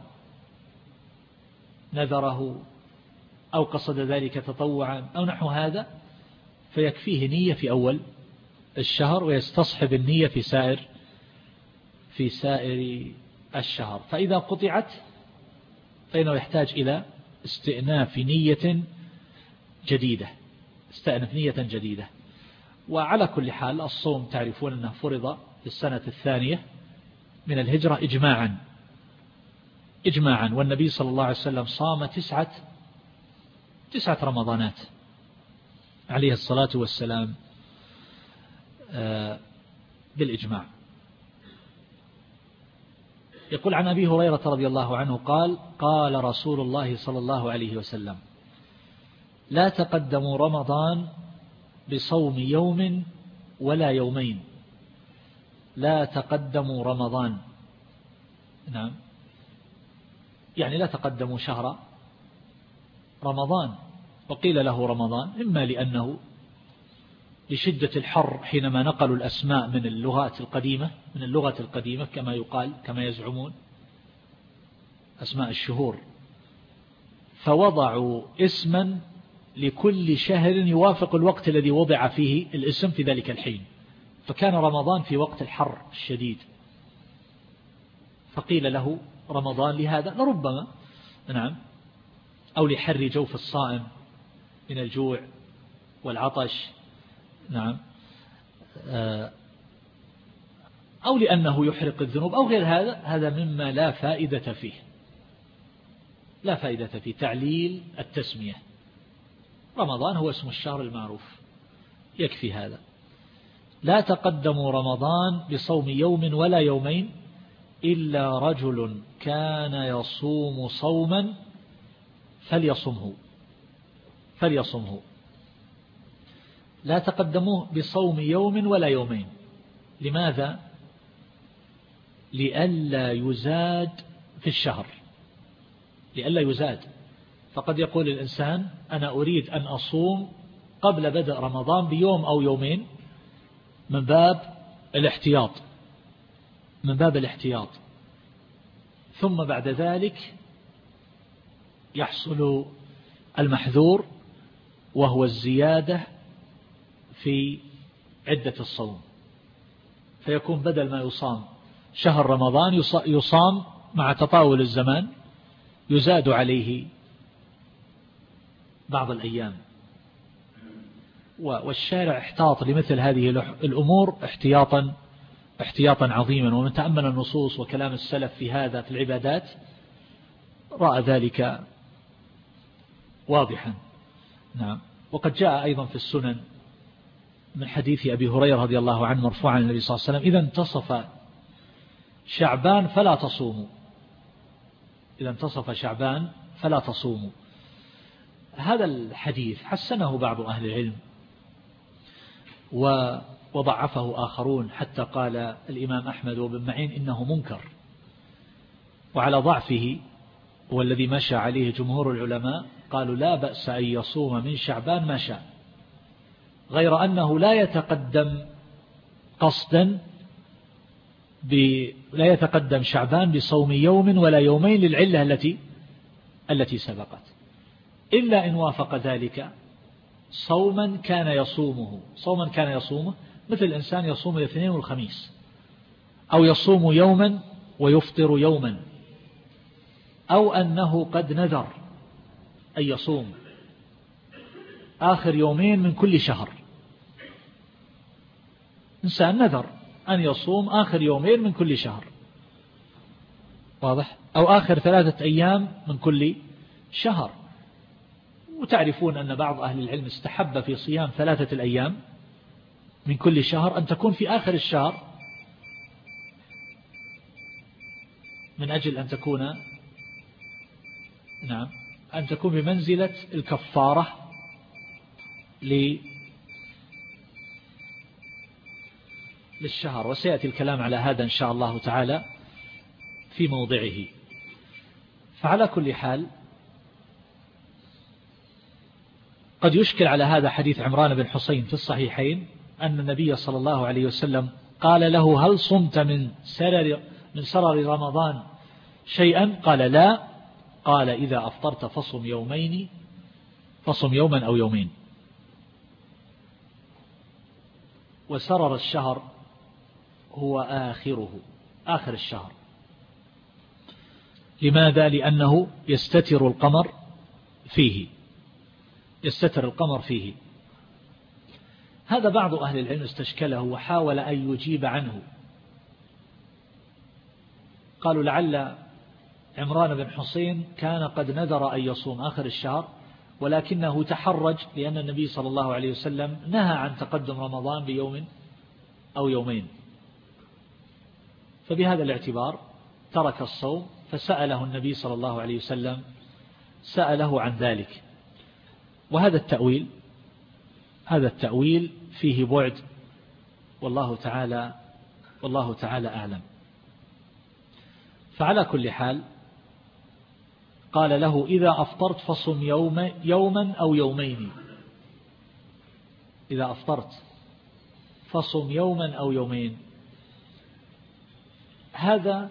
نذره أو قصد ذلك تطوعا أو نحو هذا، فيكفيه نية في أول الشهر ويستصحب النية في سائر في سائر الشهر. فإذا قطعت فإنه يحتاج إلى استئناف نية جديدة استأنف نية جديدة. وعلى كل حال الصوم تعرفون أنه فرض في السنة الثانية من الهجرة إجماعا إجماعا والنبي صلى الله عليه وسلم صام تسعة تسعة رمضانات عليه الصلاة والسلام بالإجماع. يقول عن أبي هريرة رضي الله عنه قال قال رسول الله صلى الله عليه وسلم لا تقدموا رمضان بصوم يوم ولا يومين. لا تقدموا رمضان، نعم، يعني لا تقدموا شهر رمضان. وقيل له رمضان إما لأنه لشدة الحر حينما نقلوا الأسماء من اللغات القديمة من اللغة القديمة كما يقال كما يزعمون أسماء الشهور، فوضعوا اسما لكل شهر يوافق الوقت الذي وضع فيه الاسم في ذلك الحين، فكان رمضان في وقت الحر الشديد فقيل له رمضان لهذا، لربما نعم أو لحر جوف الصائم من الجوع والعطش، نعم، أو لأنه يحرق الذنوب أو غير هذا. هذا مما لا فائدة فيه لا فائدة في تعليل التسمية. رمضان هو اسم الشهر المعروف يكفي هذا. لا تقدموا رمضان بصوم يوم ولا يومين إلا رجل كان يصوم صوما فليصمه فليصمه لا تقدموه بصوم يوم ولا يومين. لماذا؟ لئلا يزاد في الشهر لئلا يزاد. فقد يقول الإنسان أنا أريد أن أصوم قبل بدء رمضان بيوم أو يومين من باب الاحتياط من باب الاحتياط ثم بعد ذلك يحصل المحذور وهو الزيادة في عدة الصوم، فيكون بدل ما يصام شهر رمضان يصام مع تطاول الزمان يزاد عليه بعض الأيام. والشارع احتاط لمثل هذه الأمور احتياطا احتياطا عظيما، ومن تأمل النصوص وكلام السلف في هذا في العبادات رأى ذلك واضحا. نعم. وقد جاء أيضا في السنن من حديث أبي هريرة رضي الله عنه مرفوعا النبي صلى الله عليه وسلم إذا انتصف شعبان فلا تصوموا إذا انتصف شعبان فلا تصوموا. هذا الحديث حسنه بعض أهل العلم وضعفه آخرون، حتى قال الإمام أحمد وابن معين إنه منكر، وعلى ضعفه والذي مشى عليه جمهور العلماء قالوا لا بأس أن يصوم من شعبان ما شاء، غير أنه لا يتقدم قصدا لا يتقدم شعبان بصوم يوم ولا يومين للعلة التي التي سبقت، إلا إن وافق ذلك صوما كان يصومه صوما كان يصومه مثل الإنسان يصوم الاثنين والخميس، أو يصوم يوما ويفطر يوما، أو أنه قد نذر أن يصوم آخر يومين من كل شهر. إنسان نذر أن يصوم آخر يومين من كل شهر، واضح، أو آخر ثلاثة أيام من كل شهر. وتعرفون أن بعض أهل العلم استحب في صيام ثلاثة الأيام من كل شهر أن تكون في آخر الشهر من أجل أن تكون نعم أن تكون بمنزلة الكفارة للشهر، وسيأتي الكلام على هذا إن شاء الله تعالى في موضعه. فعلى كل حال قد يشكل على هذا حديث عمران بن حسين في الصحيحين أن النبي صلى الله عليه وسلم قال له هل صمت من سرر من سرر رمضان شيئا؟ قال لا. قال إذا أفطرت فصم يومين فصم يوما أو يومين. وسرر الشهر هو آخره، آخر الشهر. لماذا؟ لأنه يستتر القمر فيه، يستتر القمر فيه. هذا بعض أهل العلم استشكله وحاول أن يجيب عنه. قالوا لعل عمران بن حسين كان قد نذر أن يصوم آخر الشهر، ولكنه تحرج لأن النبي صلى الله عليه وسلم نهى عن تقدم رمضان بيوم أو يومين، فبهذا الاعتبار ترك الصوم، فسأله النبي صلى الله عليه وسلم سأله عن ذلك. وهذا التأويل هذا التأويل فيه بعد، والله تعالى والله تعالى أعلم. فعلى كل حال قال له إذا أفطرت فصم يوم يوما أو يومين، إذا أفطرت فصم يوما أو يومين. هذا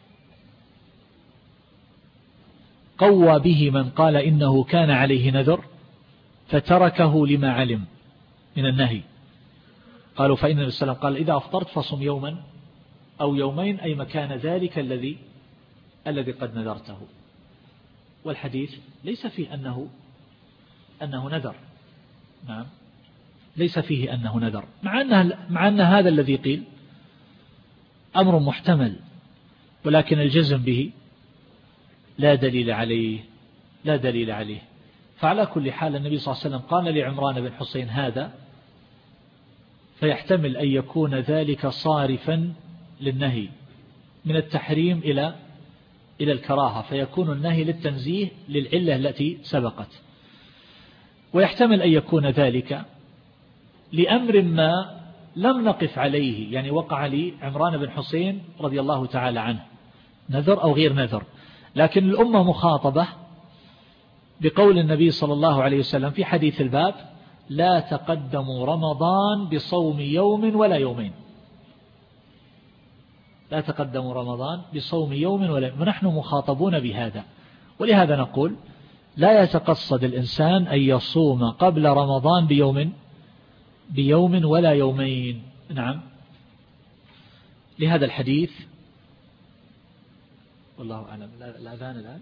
قوى به من قال إنه كان عليه نذر فتركه لما علم من النهي. قالوا فإن النبي صلى الله عليه وسلم قال إذا أفطرت فصم يوما أو يومين، أي مكان ذلك الذي الذي قد نذرته. والحديث ليس فيه أنه أنه نذر، نعم، ليس فيه أنه نذر، مع أن مع أن هذا الذي قيل أمر محتمل، ولكن الجزم به لا دليل عليه لا دليل عليه. فعلى كل حال النبي صلى الله عليه وسلم قال لعمران بن حسين هذا، فيحتمل أن يكون ذلك صارفا للنهي من التحريم إلى إلى الكراهة، فيكون النهي للتنزيه للعلة التي سبقت. ويحتمل أن يكون ذلك لأمر ما لم نقف عليه، يعني وقع لي عمران بن حسين رضي الله تعالى عنه نذر أو غير نذر، لكن الأمة مخاطبة بقول النبي صلى الله عليه وسلم في حديث الباب لا تقدموا رمضان بصوم يوم ولا يومين، لا تقدموا رمضان بصوم يوم ولا يوم، ونحن مخاطبون بهذا. ولهذا نقول لا يتقصد الإنسان أن يصوم قبل رمضان بيوم بيوم ولا يومين، نعم، لهذا الحديث. والله أعلم. الأذان الآن.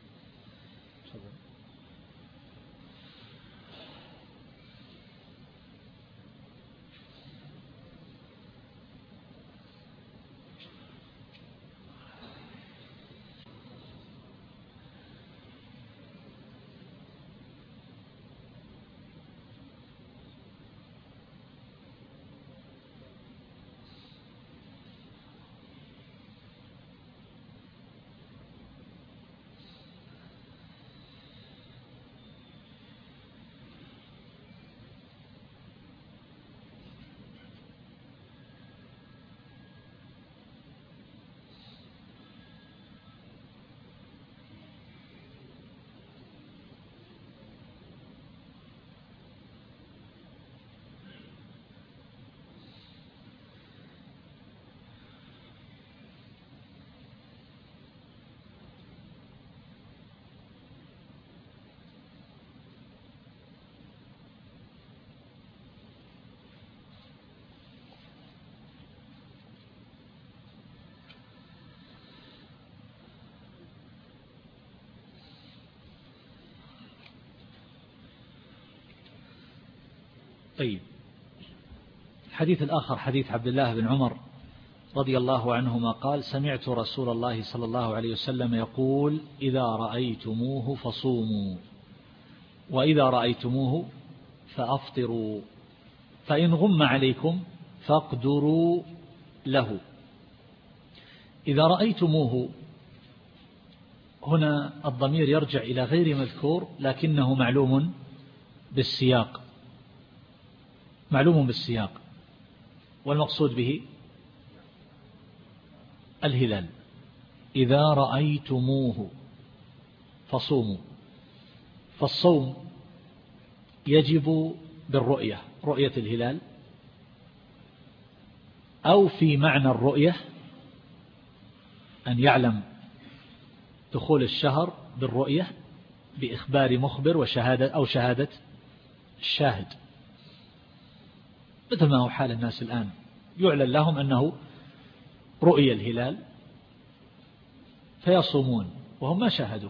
طيب، الحديث الآخر حديث عبد الله بن عمر رضي الله عنهما قال سمعت رسول الله صلى الله عليه وسلم يقول إذا رأيتموه فصوموا وإذا رأيتموه فأفطروا فإن غم عليكم فاقدروا له. إذا رأيتموه هنا الضمير يرجع إلى غير مذكور، لكنه معلوم بالسياق معلوم بالسياق والمقصود به الهلال. إذا رأيتموه فصوموا، فالصوم يجب بالرؤية، رؤية الهلال، أو في معنى الرؤية أن يعلم دخول الشهر بالرؤية بإخبار مخبر وشهادة أو شهادة الشاهد، مثل ما هو حال الناس الآن، يعلن لهم أنه رؤي الهلال فيصومون وهم ما شاهدوه.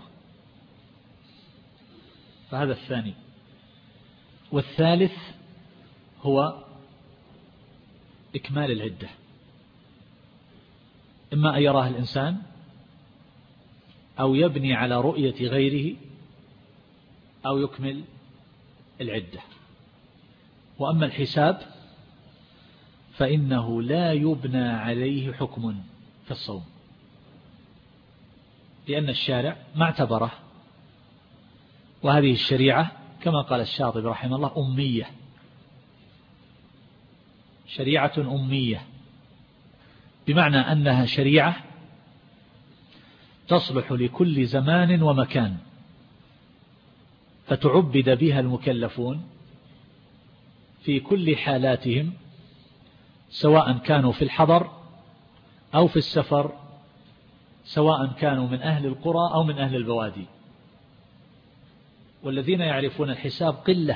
فهذا الثاني. والثالث هو إكمال العدة، إما أن يراه الإنسان أو يبني على رؤية غيره أو يكمل العدة. وأما الحساب فإنه لا يبنى عليه حكم في الصوم، لأن الشارع ما اعتبره، وهذه الشريعة كما قال الشاطبي رحمه الله أمية، شريعة أمية، بمعنى أنها شريعة تصلح لكل زمان ومكان، فتعبد بها المكلفون في كل حالاتهم، سواء كانوا في الحضر أو في السفر، سواء كانوا من أهل القرى أو من أهل البوادي. والذين يعرفون الحساب قلة،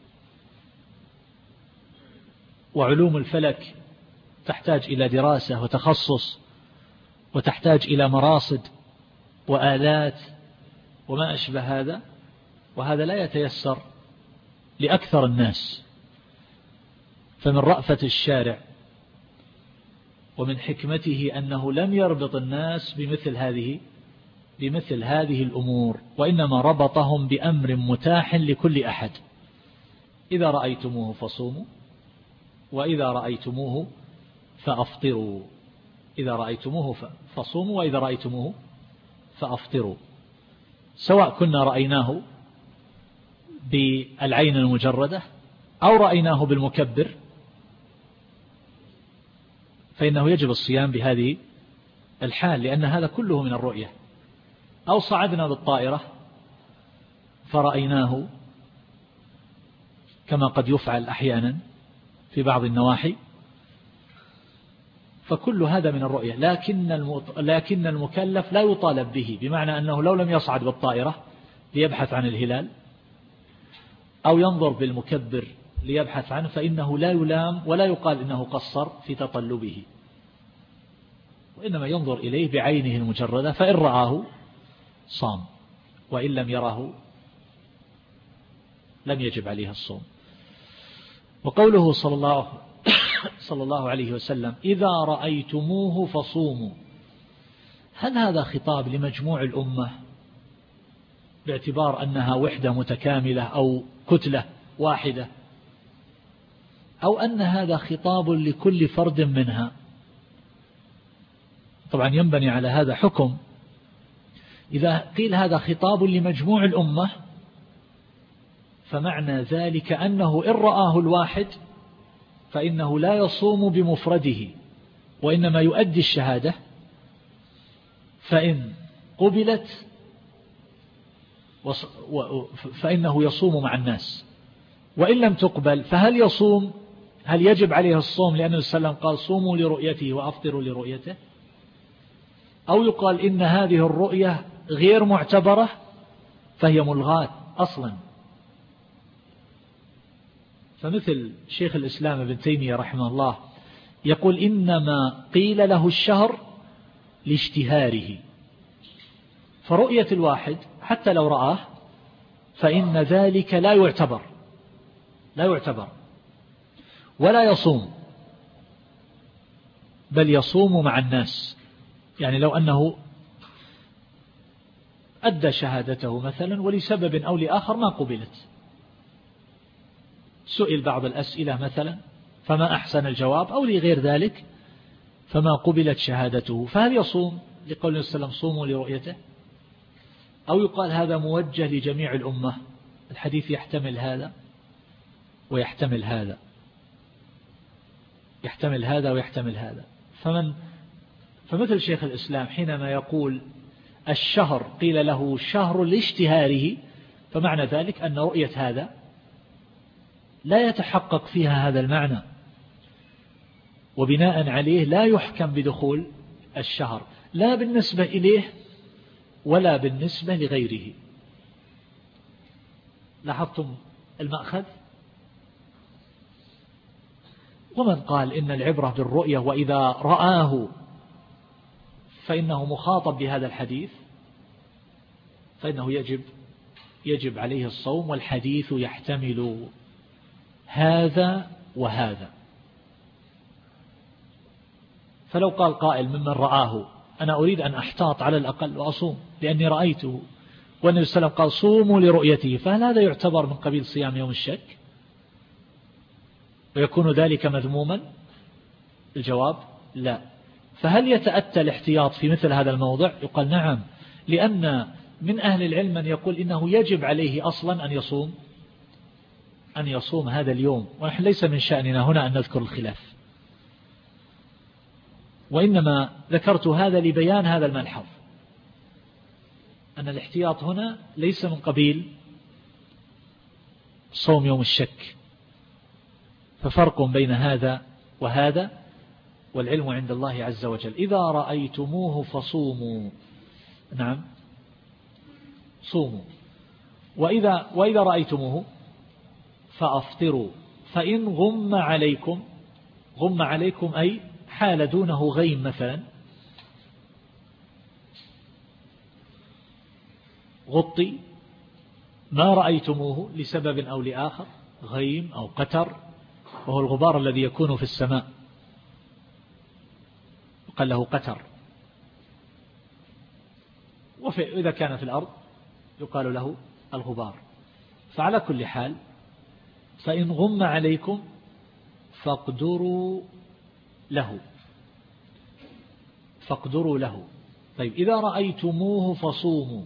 وعلوم الفلك تحتاج إلى دراسة وتخصص، وتحتاج إلى مراصد وآلات وما أشبه هذا، وهذا لا يتيسر لأكثر الناس. فمن رأفة الشارع ومن حكمته أنه لم يربط الناس بمثل هذه بمثل هذه الأمور، وإنما ربطهم بأمر متاح لكل أحد: إذا رأيتموه فصوموا، وإذا رأيتموه فأفطروا. إذا رأيتموه فصوموا، وإذا رأيتموه فأفطروا، سواء كنا رأيناه بالعين المجردة أو رأيناه بالمكبر، فإنه يجب الصيام بهذه الحال، لأن هذا كله من الرؤية. أو صعدنا بالطائرة فرأيناه كما قد يفعل أحيانا في بعض النواحي، فكل هذا من الرؤية. لكن لكن المكلف لا يطالب به، بمعنى أنه لو لم يصعد بالطائرة ليبحث عن الهلال أو ينظر بالمكبر ليبحث عنه، فإنه لا يلام ولا يقال إنه قصر في تطلبه، وإنما ينظر إليه بعينه المجردة، فإن رآه صام، وإن لم يره لم يجب عليه الصوم. وقوله صلى الله صلى الله عليه وسلم: إذا رأيتموه فصوموا، هل هذا خطاب لمجموع الأمة باعتبار أنها وحدة متكاملة أو كتلة واحدة، أو أن هذا خطاب لكل فرد منها؟ طبعا ينبني على هذا حكم. إذا قيل هذا خطاب لمجموع الأمة فمعنى ذلك أنه إن رآه الواحد فإنه لا يصوم بمفرده، وإنما يؤدي الشهادة، فإن قبلت فإنه يصوم مع الناس، وإن لم تقبل فهل يصوم؟ هل يجب عليه الصوم لأن النبي صلى الله عليه وسلم قال: صوموا لرؤيته وأفطروا لرؤيته؟ أو يقال إن هذه الرؤية غير معتبرة فهي ملغاة أصلا؟ فمثل شيخ الإسلام ابن تيمية رحمه الله يقول: إنما قيل له الشهر لاشتهاره، فرؤية الواحد حتى لو رآه فإن ذلك لا يعتبر لا يعتبر ولا يصوم، بل يصوم مع الناس. يعني لو أنه أدى شهادته مثلا ولسبب أو لآخر ما قبلت، سئل بعض الأسئلة مثلا فما أحسن الجواب أو لغير ذلك فما قبلت شهادته، فهل يصوم لقول النبي صلى الله عليه وسلم: صوموا لرؤيته؟ أو يقال هذا موجه لجميع الأمة؟ الحديث يحتمل هذا ويحتمل هذا، يحتمل هذا ويحتمل هذا. فمن فمثل شيخ الإسلام حينما يقول الشهر قيل له شهر لاشتهاره، فمعنى ذلك أن رؤية هذا لا يتحقق فيها هذا المعنى، وبناء عليه لا يحكم بدخول الشهر، لا بالنسبة إليه ولا بالنسبة لغيره. لاحظتم المأخذ؟ ومن قال إن العبرة بالرؤية وإذا رآه فإنه مخاطب بهذا الحديث، فإنه يجب يجب عليه الصوم، والحديث يحتمل هذا وهذا. فلو قال قائل ممن رآه أنا أريد أن أحتاط على الأقل وأصوم لأني رأيته، والنبي صلى الله عليه وسلم قال صوموا لرؤيته، فهل هذا يعتبر من قبيل صيام يوم الشك ويكون ذلك مذموما؟ الجواب لا. فهل يتأتى الاحتياط في مثل هذا الموضع؟ يقال نعم، لأن من أهل العلم من يقول إنه يجب عليه أصلا أن يصوم أن يصوم هذا اليوم، ونحن ليس من شأننا هنا أن نذكر الخلاف، وإنما ذكرت هذا لبيان هذا الملحظ، أن الاحتياط هنا ليس من قبيل صوم يوم الشك. ففرق بين هذا وهذا، والعلم عند الله عز وجل. إذا رأيتموه فصوموا، نعم صوموا، وإذا, وإذا رأيتموه فأفطروا، فإن غم عليكم، غم عليكم أي حال دونه غيم مثلا، غطي ما رأيتموه لسبب أو لآخر، غيم أو قتر، وهو الغبار الذي يكون في السماء قال له قتر، وإذا كان في الأرض يقال له الغبار. فعلى كل حال فإن غم عليكم فاقدروا له، فاقدروا له. طيب إذا رأيتموه فصوموا،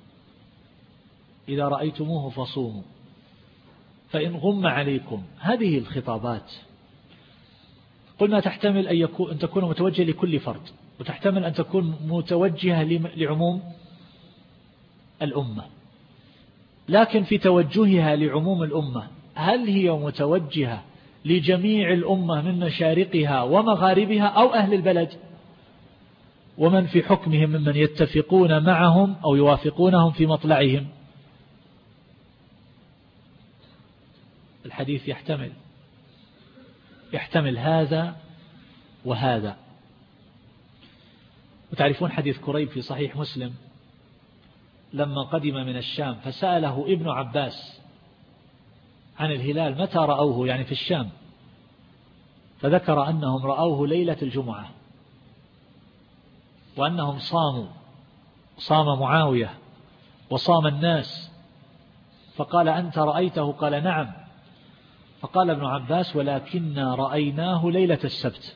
إذا رأيتموه فصوموا، فإن غم عليكم، هذه الخطابات قلنا تحتمل أن, يكون أن تكون متوجهة لكل فرد، وتحتمل أن تكون متوجهة لعموم الأمة. لكن في توجهها لعموم الأمة هل هي متوجهة لجميع الأمة من مشارقها ومغاربها أو أهل البلد ومن في حكمهم ممن يتفقون معهم أو يوافقونهم في مطلعهم؟ الحديث يحتمل يحتمل هذا وهذا. وتعرفون حديث كريب في صحيح مسلم لما قدم من الشام فسأله ابن عباس عن الهلال متى رأوه، يعني في الشام، فذكر أنهم رأوه ليلة الجمعة، وأنهم صاموا، صام معاوية وصام الناس، فقال أنت رأيته؟ قال نعم. فقال ابن عباس ولكننا رأيناه ليلة السبت.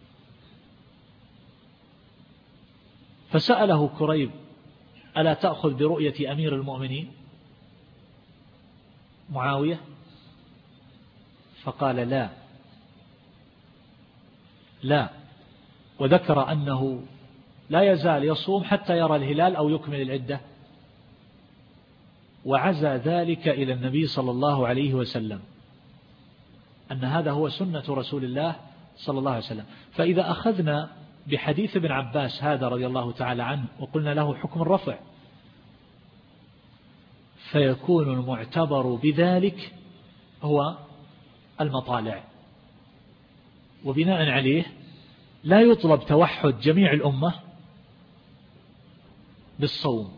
فسأله كريب ألا تأخذ برؤية أمير المؤمنين معاوية؟ فقال لا لا، وذكر أنه لا يزال يصوم حتى يرى الهلال أو يكمل العدة، وعزى ذلك إلى النبي صلى الله عليه وسلم أن هذا هو سنة رسول الله صلى الله عليه وسلم. فإذا أخذنا بحديث ابن عباس هذا رضي الله تعالى عنه وقلنا له حكم الرفع، فيكون المعتبر بذلك هو المطالع، وبناء عليه لا يطلب توحد جميع الأمة بالصوم.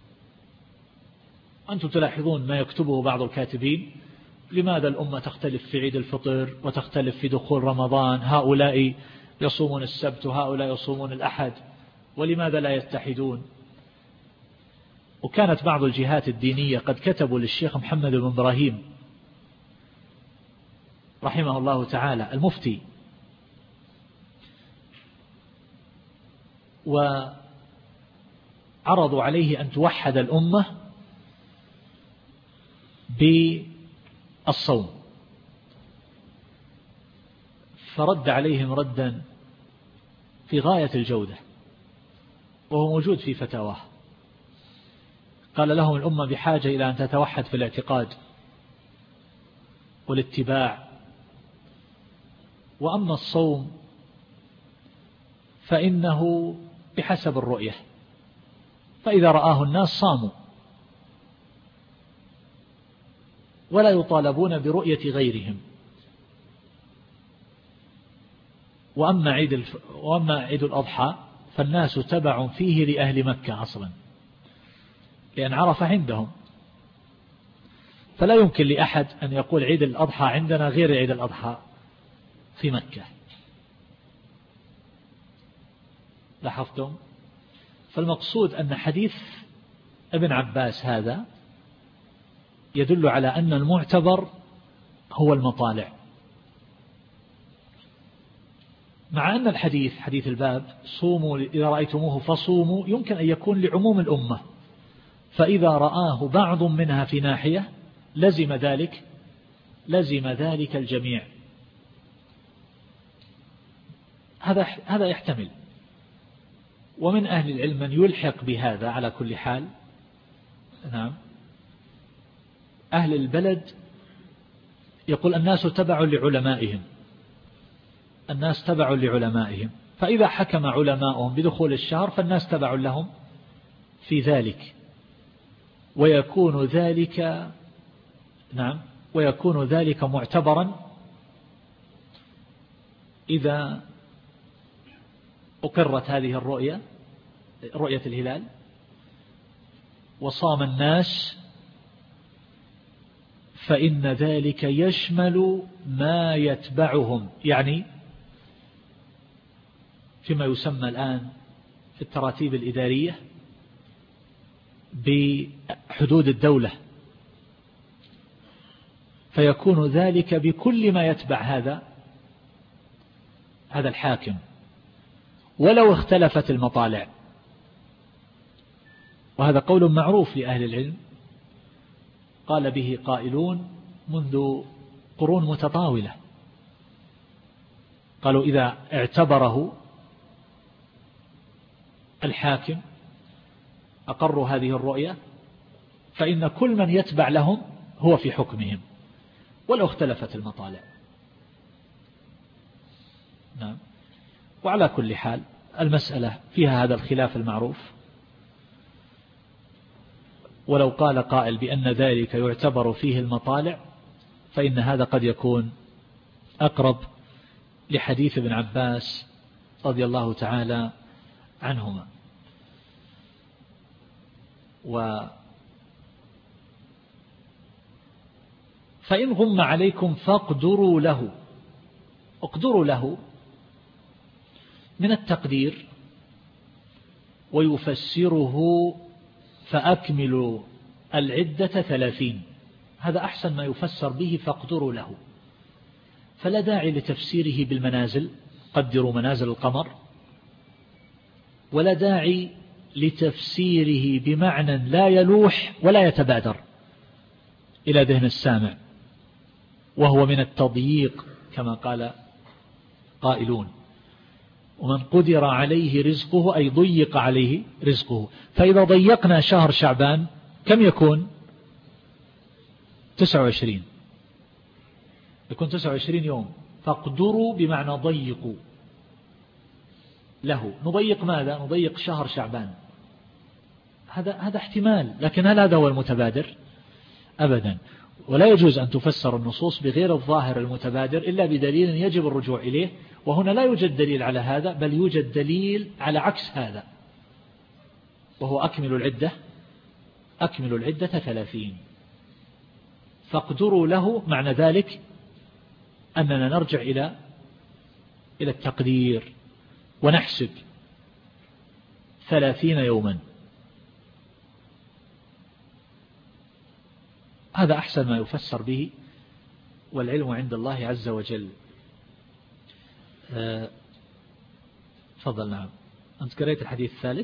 أنتم تلاحظون ما يكتبه بعض الكاتبين، لماذا الأمة تختلف في عيد الفطر وتختلف في دخول رمضان، هؤلاء يصومون السبت وهؤلاء يصومون الأحد، ولماذا لا يتحدون؟ وكانت بعض الجهات الدينية قد كتبوا للشيخ محمد بن إبراهيم رحمه الله تعالى المفتي، وعرضوا عليه أن توحد الأمة بالصوم، فرد عليهم ردا في غاية الجودة، وهو موجود في فتاواه. قال لهم الأمة بحاجة إلى أن تتوحد في الاعتقاد والاتباع، وأما الصوم فإنه بحسب الرؤية، فإذا رآه الناس صاموا ولا يطالبون برؤية غيرهم. وأما عيد, الف... وأما عيد الأضحى فالناس تبع فيه لأهل مكة أصلا، لأن عرفة عندهم، فلا يمكن لأحد أن يقول عيد الأضحى عندنا غير عيد الأضحى في مكة. لاحظتم؟ فالمقصود أن حديث ابن عباس هذا يدل على أن المعتبر هو المطالع، مع أن الحديث حديث الباب صوموا إذا رأيتموه فصوموا يمكن أن يكون لعموم الأمة، فإذا رآه بعض منها في ناحية لزم ذلك لزم ذلك الجميع. هذا هذا يحتمل. ومن أهل العلم من يلحق بهذا على كل حال. نعم. أهل البلد يقول الناس تبع لعلمائهم، الناس تبع لعلمائهم، فإذا حكم علماؤهم بدخول الشهر فالناس تبع لهم في ذلك، ويكون ذلك نعم ويكون ذلك معتبرا إذا أقرت هذه الرؤية، رؤية الهلال، وصام الناس، فإن ذلك يشمل ما يتبعهم، يعني فيما يسمى الآن في التراتيب الإدارية بحدود الدولة، فيكون ذلك بكل ما يتبع هذا هذا الحاكم ولو اختلفت المطالع. وهذا قول معروف لأهل العلم قال به قائلون منذ قرون متطاولة، قالوا إذا اعتبره الحاكم أقروا هذه الرؤية فإن كل من يتبع لهم هو في حكمهم ولو اختلفت المطالع. نعم. وعلى كل حال المسألة فيها هذا الخلاف المعروف، ولو قال قائل بأن ذلك يعتبر فيه المطالع فإن هذا قد يكون أقرب لحديث ابن عباس رضي الله تعالى عنهما. و فإن غم عليكم فاقدروا له. اقدروا له من التقدير، ويفسره فأكملوا العدة ثلاثين. هذا أحسن ما يفسر به فاقدروا له، فلا داعي لتفسيره بالمنازل، قدروا منازل القمر، ولا داعي لتفسيره بمعنى لا يلوح ولا يتبادر إلى ذهن السامع، وهو من التضييق كما قال قائلون. ومن قدر عليه رزقه أي ضيق عليه رزقه، فإذا ضيقنا شهر شعبان كم يكون؟ تسعة وعشرين، يكون تسعة وعشرين يوم. فاقدروا بمعنى ضيقوا له. نضيق ماذا؟ نضيق شهر شعبان. هذا هذا احتمال، لكن هل هذا هو المتبادر؟ أبدا. ولا يجوز أن تفسر النصوص بغير الظاهر المتبادر إلا بدليل يجب الرجوع إليه، وهنا لا يوجد دليل على هذا، بل يوجد دليل على عكس هذا، وهو أكمل العدة أكمل العدة ثلاثين. فاقدروا له معنى ذلك أننا نرجع إلى إلى التقدير ونحسب ثلاثين يوما. هذا أحسن ما يفسر به، والعلم عند الله عز وجل. أه فضل. نعم. أنت قرأت الحديث الثالث؟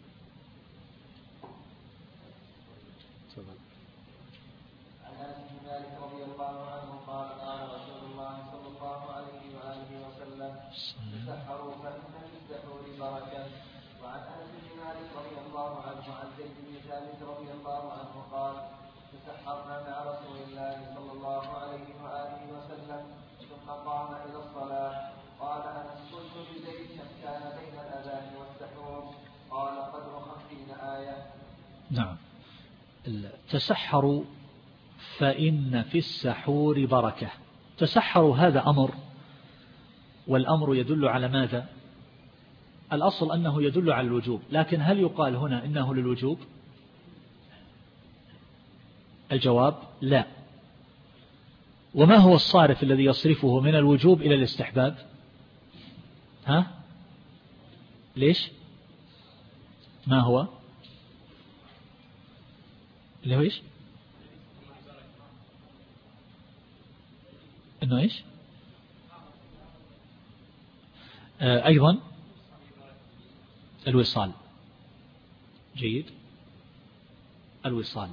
عن أنس بن مالك رضي الله عنه قال قال رسول الله صلى الله عليه وآله وسلم تسحروا فإن في السحور بركة. وعن أنس بن مالك رضي الله عنه عن زيد بن ثابت رضي الله عنه قال تسحرنا مع رسول الله صلى الله عليه وآله وسلم ثم قام إلى الصلاة. قال أنس قلت لزيد كم كان بين الأذان والسحور؟ قال قدر خمسين آية. نعم. تسحروا فإن في السحور بركة. تسحروا هذا أمر، والأمر يدل على ماذا؟ الأصل أنه يدل على الوجوب، لكن هل يقال هنا إنه للوجوب؟ الجواب لا. وما هو الصارف الذي يصرفه من الوجوب إلى الاستحباب؟ ها؟ ليش؟ ما هو؟ اللي هو إيش؟ إنه إيش؟ آه أيضا الوصال. جيد. الوصال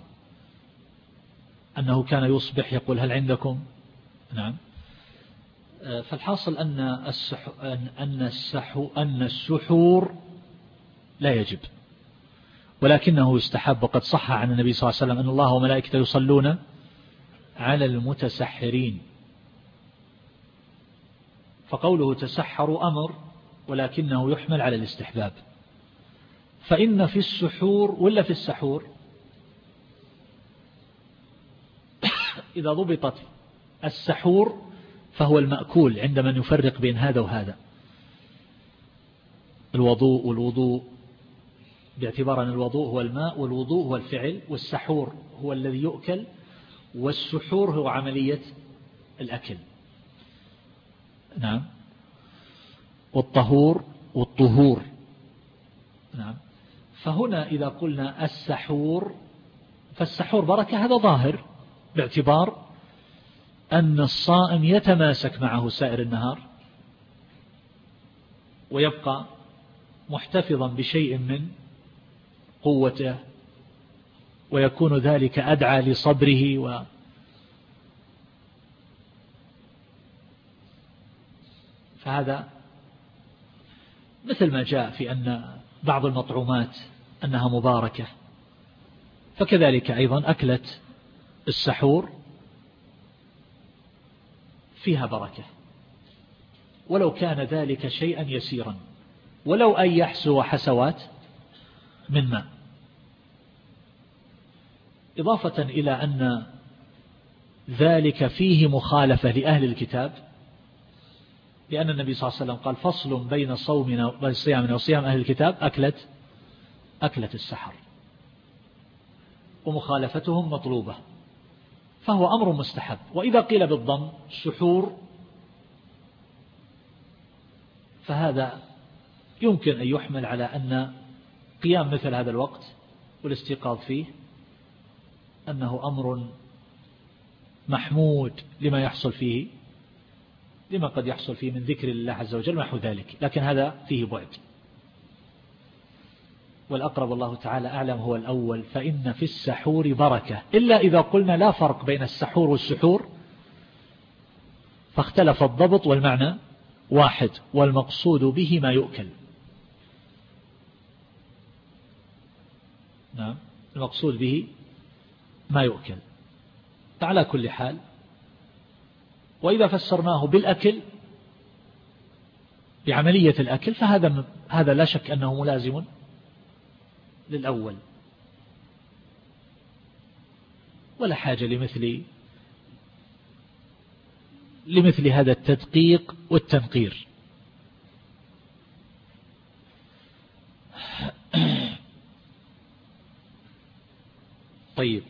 أنه كان يصبح يقول هل عندكم؟ نعم. فالحاصل أن السح أن السحو أن السحور لا يجب، ولكنه يستحب، وقد صح عن النبي صلى الله عليه وسلم أن الله وملائكته يصلون على المتسحرين، فقوله تسحروا أمر ولكنه يحمل على الاستحباب. فإن في السحور ولا في السحور إذا ضبطت السحور فهو المأكول عند من يفرق بين هذا وهذا، الوضوء والوضوء، باعتبار أن الوضوء هو الماء والوضوء هو الفعل، والسحور هو الذي يؤكل، والسحور هو عملية الأكل. نعم. والطهور والطهور. نعم. فهنا إذا قلنا السحور فالسحور بركة، هذا ظاهر باعتبار أن الصائم يتماسك معه سائر النهار ويبقى محتفظا بشيء من قوته، ويكون ذلك أدعى لصبره و فهذا مثل ما جاء في أن بعض المطعومات أنها مباركة، فكذلك أيضا أكلة السحور فيها بركة، ولو كان ذلك شيئا يسيرا، ولو أن يحسو حسوات من ماء. إضافة إلى أن ذلك فيه مخالفة لأهل الكتاب، لأن النبي صلى الله عليه وسلم قال فصل بين صومنا وبين صيامنا وصيام أهل الكتاب أكلة أكلة السحر، ومخالفتهم مطلوبة، فهو أمر مستحب. وإذا قيل بالضم سحور فهذا يمكن أن يحمل على أن قيام مثل هذا الوقت والاستيقاظ فيه أنه أمر محمود لما يحصل فيه، لما قد يحصل فيه من ذكر الله عز وجل ونحو ذلك، لكن هذا فيه بعد. والأقرب الله تعالى أعلم هو الأول، فإن في السحور بركة، إلا إذا قلنا لا فرق بين السحور والسحور فاختلف الضبط والمعنى واحد، والمقصود به ما يؤكل. نعم، المقصود به ما يؤكل على كل حال. وإذا فسرناه بالأكل بعملية الأكل فهذا هذا لا شك أنه ملازم للأول، ولا حاجة لمثل لمثل هذا التدقيق والتنقير. طيب.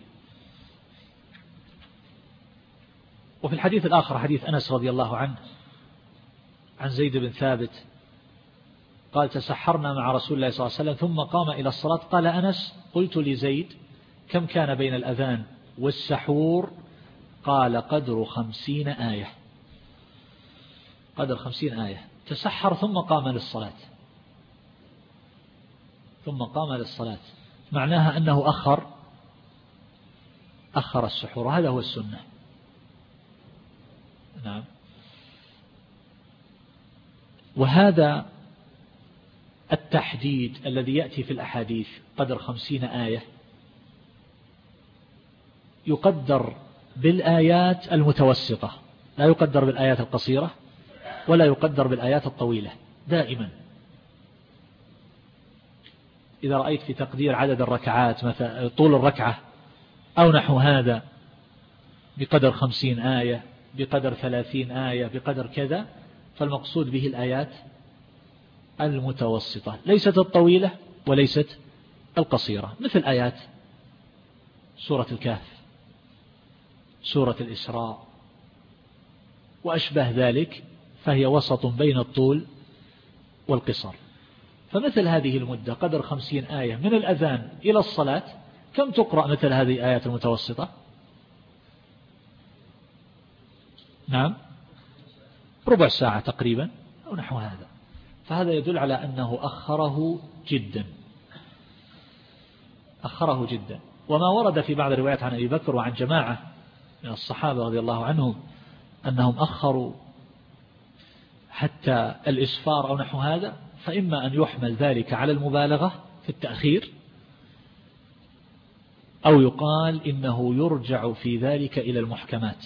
وفي الحديث الآخر حديث أنس رضي الله عنه عن زيد بن ثابت قال تسحرنا مع رسول الله صلى الله عليه وسلم ثم قام إلى الصلاة. قال أنس قلت لزيد كم كان بين الأذان والسحور؟ قال قدر خمسين آية، قدر خمسين آية. تسحر ثم قام للصلاة، ثم قام للصلاة، معناها أنه أخر أخر السحور، هذا هو السنة. نعم. وهذا التحديد الذي يأتي في الأحاديث قدر خمسين آية يقدر بالآيات المتوسطة، لا يقدر بالآيات القصيرة ولا يقدر بالآيات الطويلة دائما. إذا رأيت في تقدير عدد الركعات مثلا طول الركعة أو نحو هذا بقدر خمسين آية بقدر ثلاثين آية بقدر كذا، فالمقصود به الآيات المتوسطة ليست الطويلة وليست القصيرة، مثل آيات سورة الكهف، سورة الإسراء وأشبه ذلك، فهي وسط بين الطول والقصر. فمثل هذه المدة قدر خمسين آية من الأذان إلى الصلاة، كم تقرأ مثل هذه الآيات المتوسطة؟ نعم ربع ساعة تقريبا أو نحو هذا. فهذا يدل على أنه أخره جدا أخره جدا. وما ورد في بعض الروايات عن أبي بكر وعن جماعة من الصحابة رضي الله عنهم أنهم أخروا حتى الإسفار أو نحو هذا، فإما أن يحمل ذلك على المبالغة في التأخير، أو يقال إنه يرجع في ذلك إلى المحكمات،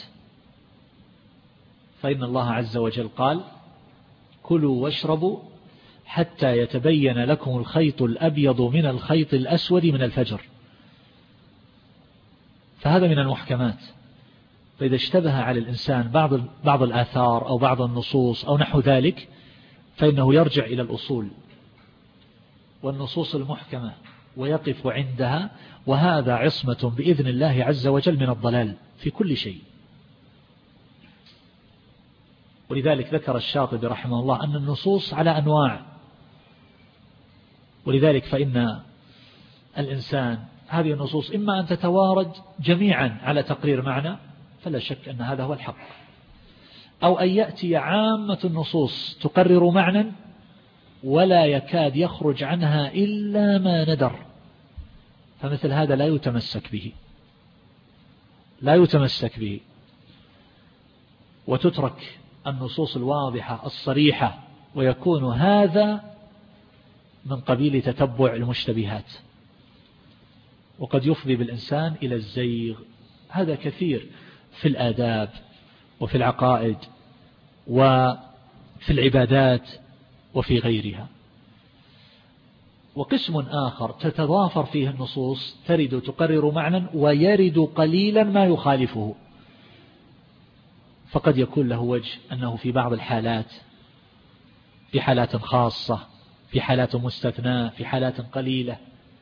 فإن الله عز وجل قال كلوا واشربوا حتى يتبين لكم الخيط الأبيض من الخيط الأسود من الفجر، فهذا من المحكمات. فإذا اشتبه على الإنسان بعض بعض الآثار أو بعض النصوص أو نحو ذلك، فإنه يرجع إلى الأصول والنصوص المحكمة ويقف عندها، وهذا عصمة بإذن الله عز وجل من الضلال في كل شيء. ولذلك ذكر الشاطبي رحمه الله أن النصوص على أنواع، ولذلك فإن الإنسان هذه النصوص إما أن تتوارد جميعا على تقرير معنى، فلا شك أن هذا هو الحق، أو أن يأتي عامة النصوص تقرر معنى ولا يكاد يخرج عنها إلا ما ندر، فمثل هذا لا يتمسك به لا يتمسك به وتترك النصوص الواضحة الصريحة، ويكون هذا من قبيل تتبع المشتبهات، وقد يفضي بالإنسان إلى الزيغ. هذا كثير في الآداب وفي العقائد وفي العبادات وفي غيرها. وقسم آخر تتضافر فيه النصوص، ترد تقرر معنى ويرد قليلا ما يخالفه، فقد يكون له وجه أنه في بعض الحالات، في حالات خاصة، في حالات مستثناة، في حالات قليلة،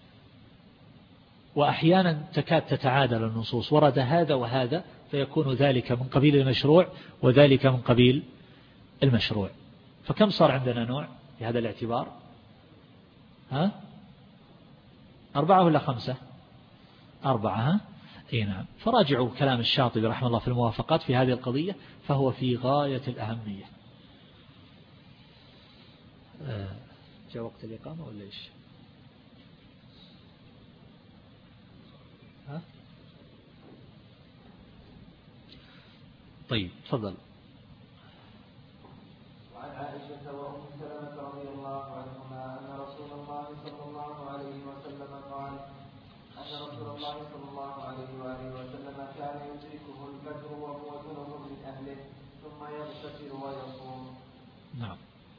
وأحيانا تكاد تتعادل النصوص، ورد هذا وهذا، فيكون ذلك من قبيل المشروع وذلك من قبيل المشروع. فكم صار عندنا نوع في هذا الاعتبار؟ ها؟ أربعة ولا خمسة؟ أربعة. ها؟ أي نعم. فراجعوا كلام الشاطبي رحمه الله في الموافقات في هذه القضية، فهو في غاية الأهمية. آه جاء وقت الإقامة ولا إيش؟ ها؟ طيب تفضل. وعن عائشة وأم سلمة رضي الله عنهما أن رسول الله صلى الله عليه وسلم قال أن رسول الله صلى الله عليه وآله وسلم كان يدركه الفجر وهو جنب من أهله ثم يغتسل ويصوم. نعم.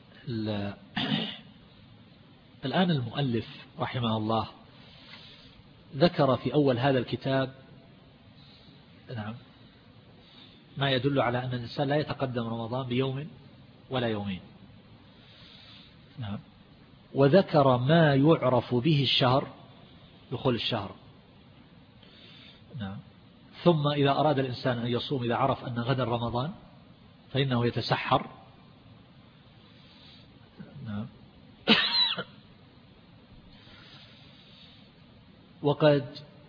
الآن المؤلف رحمه الله ذكر في أول هذا الكتاب نعم ما يدل على أن الإنسان لا يتقدم رمضان بيوم ولا يومين. نعم. وذكر ما يعرف به الشهر، دخول الشهر. نعم. ثم إذا أراد الإنسان أن يصوم، إذا عرف أن غدا رمضان فإنه يتسحر. نعم. وقد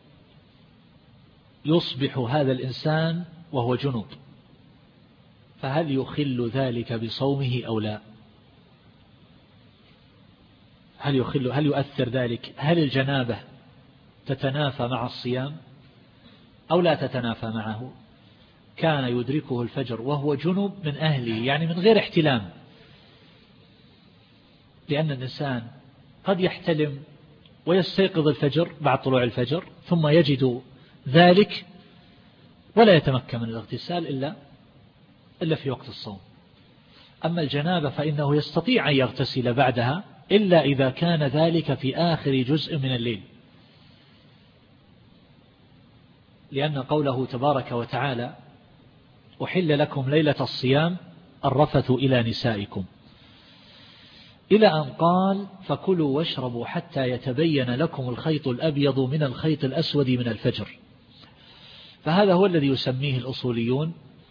يصبح هذا الإنسان وهو جنوب، فهل يخل ذلك بصومه أو لا؟ هل يخل هل يؤثر ذلك؟ هل الجنابة تتنافى مع الصيام أو لا تتنافى معه؟ كان يدركه الفجر وهو جنوب من أهله، يعني من غير احتلام، لأن الإنسان قد يحتلم ويستيقظ الفجر بعد طلوع الفجر ثم يجد ذلك ولا يتمكن من الاغتسال إلا إلا في وقت الصوم. أما الجنابة فإنه يستطيع أن يغتسل بعدها إلا إذا كان ذلك في آخر جزء من الليل، لأن قوله تبارك وتعالى أحل لكم ليلة الصيام الرفث إلى نسائكم، إلى أن قال فكلوا واشربوا حتى يتبين لكم الخيط الأبيض من الخيط الأسود من الفجر. فهذا هو الذي يسميه الأصوليون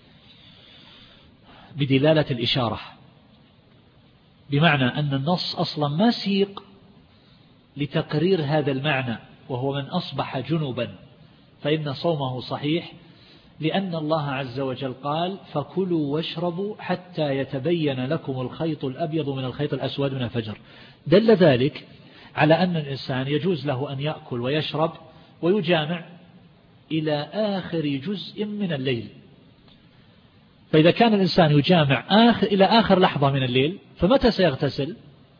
بدلالة الإشارة، بمعنى أن النص أصلا ما سيق لتقرير هذا المعنى، وهو من أصبح جنبا فإن صومه صحيح، لأن الله عز وجل قال فكلوا واشربوا حتى يتبين لكم الخيط الأبيض من الخيط الأسود من الفجر. دل ذلك على أن الإنسان يجوز له أن يأكل ويشرب ويجامع إلى آخر جزء من الليل. فإذا كان الإنسان يجامع آخر إلى آخر لحظة من الليل، فمتى سيغتسل؟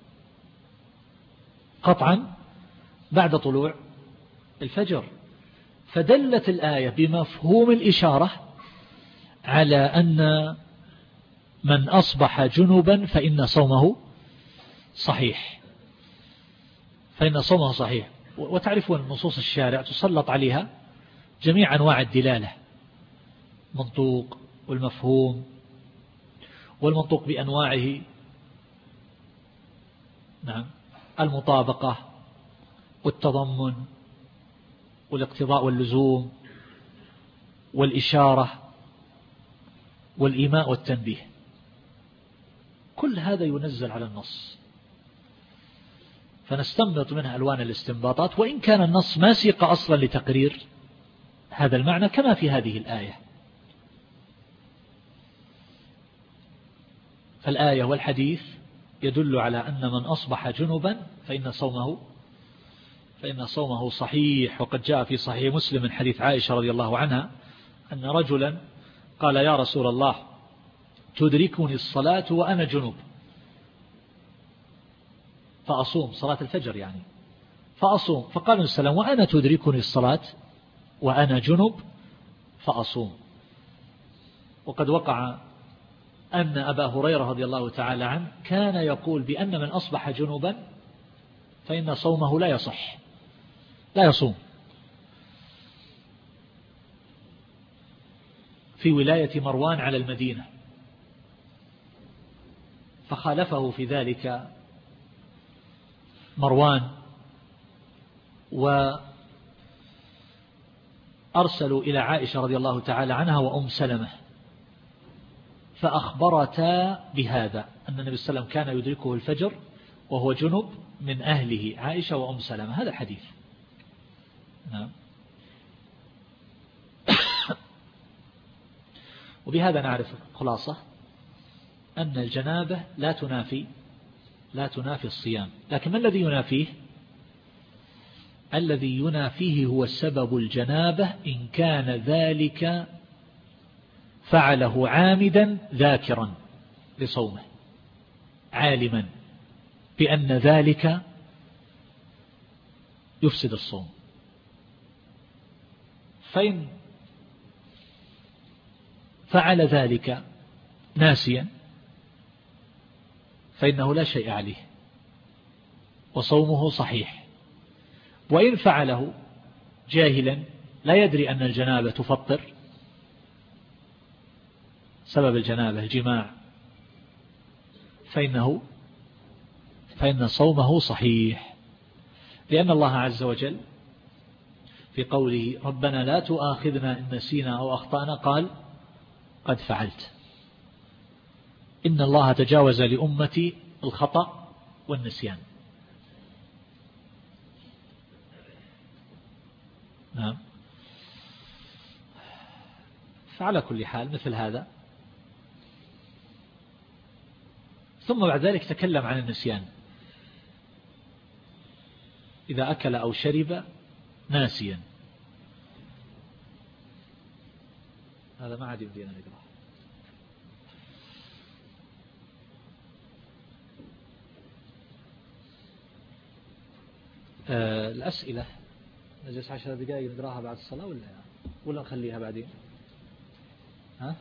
قطعا بعد طلوع الفجر. فدلت الآية بمفهوم الإشارة على أن من أصبح جنبا فإن صومه صحيح، فإن صومه صحيح. وتعرفون نصوص الشارع تسلط عليها جميع أنواع الدلالة، منطوق والمفهوم، والمنطوق بأنواعه، نعم، المطابقة والتضمن والاقتضاء واللزوم والإشارة والإيماء والتنبيه، كل هذا ينزل على النص، فنستنبط منها ألوان الاستنباطات، وإن كان النص ما سيق أصلا لتقرير هذا المعنى كما في هذه الآية. فالآية والحديث يدل على أن من أصبح جنبا فإن صومه فإن صومه صحيح. وقد جاء في صحيح مسلم من حديث عائشة رضي الله عنها أن رجلا قال يا رسول الله تدركني الصلاة وأنا جنب فأصوم، صلاة الفجر يعني، فأصوم. فقال السلام وأنا تدركني الصلاة وأنا جنب فأصوم. وقد وقع أن أبا هريرة رضي الله تعالى عنه كان يقول بأن من أصبح جنبا فإن صومه لا يصح، لا يصوم، في ولاية مروان على المدينة. فخالفه في ذلك مروان، وأرسلوا إلى عائشة رضي الله تعالى عنها وأم سلمة فأخبرتا بهذا، أن النبي صلى الله عليه وسلم كان يدركه الفجر وهو جنب من أهله عائشة وأم سلمة. هذا الحديث. نعم. وبهذا نعرف خلاصة أن الجنابة لا تنافي لا تنافي الصيام، لكن ما الذي ينافيه؟ الذي ينافيه هو سبب الجنابة إن كان ذلك فعله عامدا ذاكرا لصومه، عالما بأن ذلك يفسد الصوم. فإن فعل ذلك ناسيا فإنه لا شيء عليه وصومه صحيح، وإن فعله جاهلا لا يدري أن الجنابة تفطر، سبب الجنابة الجماع، فإنه فإن صومه صحيح، لأن الله عز وجل في قوله ربنا لا تؤاخذنا إن نسينا أو أخطأنا قال قد فعلت. إن الله تجاوز لأمتي الخطأ والنسيان. نعم. فعلى كل حال مثل هذا. ثم بعد ذلك تكلم عن النسيان، إذا أكل أو شرب ناسيا. هذا ما عاد يبدينا نقرأ. آه الأسئلة نجلس عشر دقائق نقراها بعد الصلاة ولا ولا نخليها بعدين؟ ها؟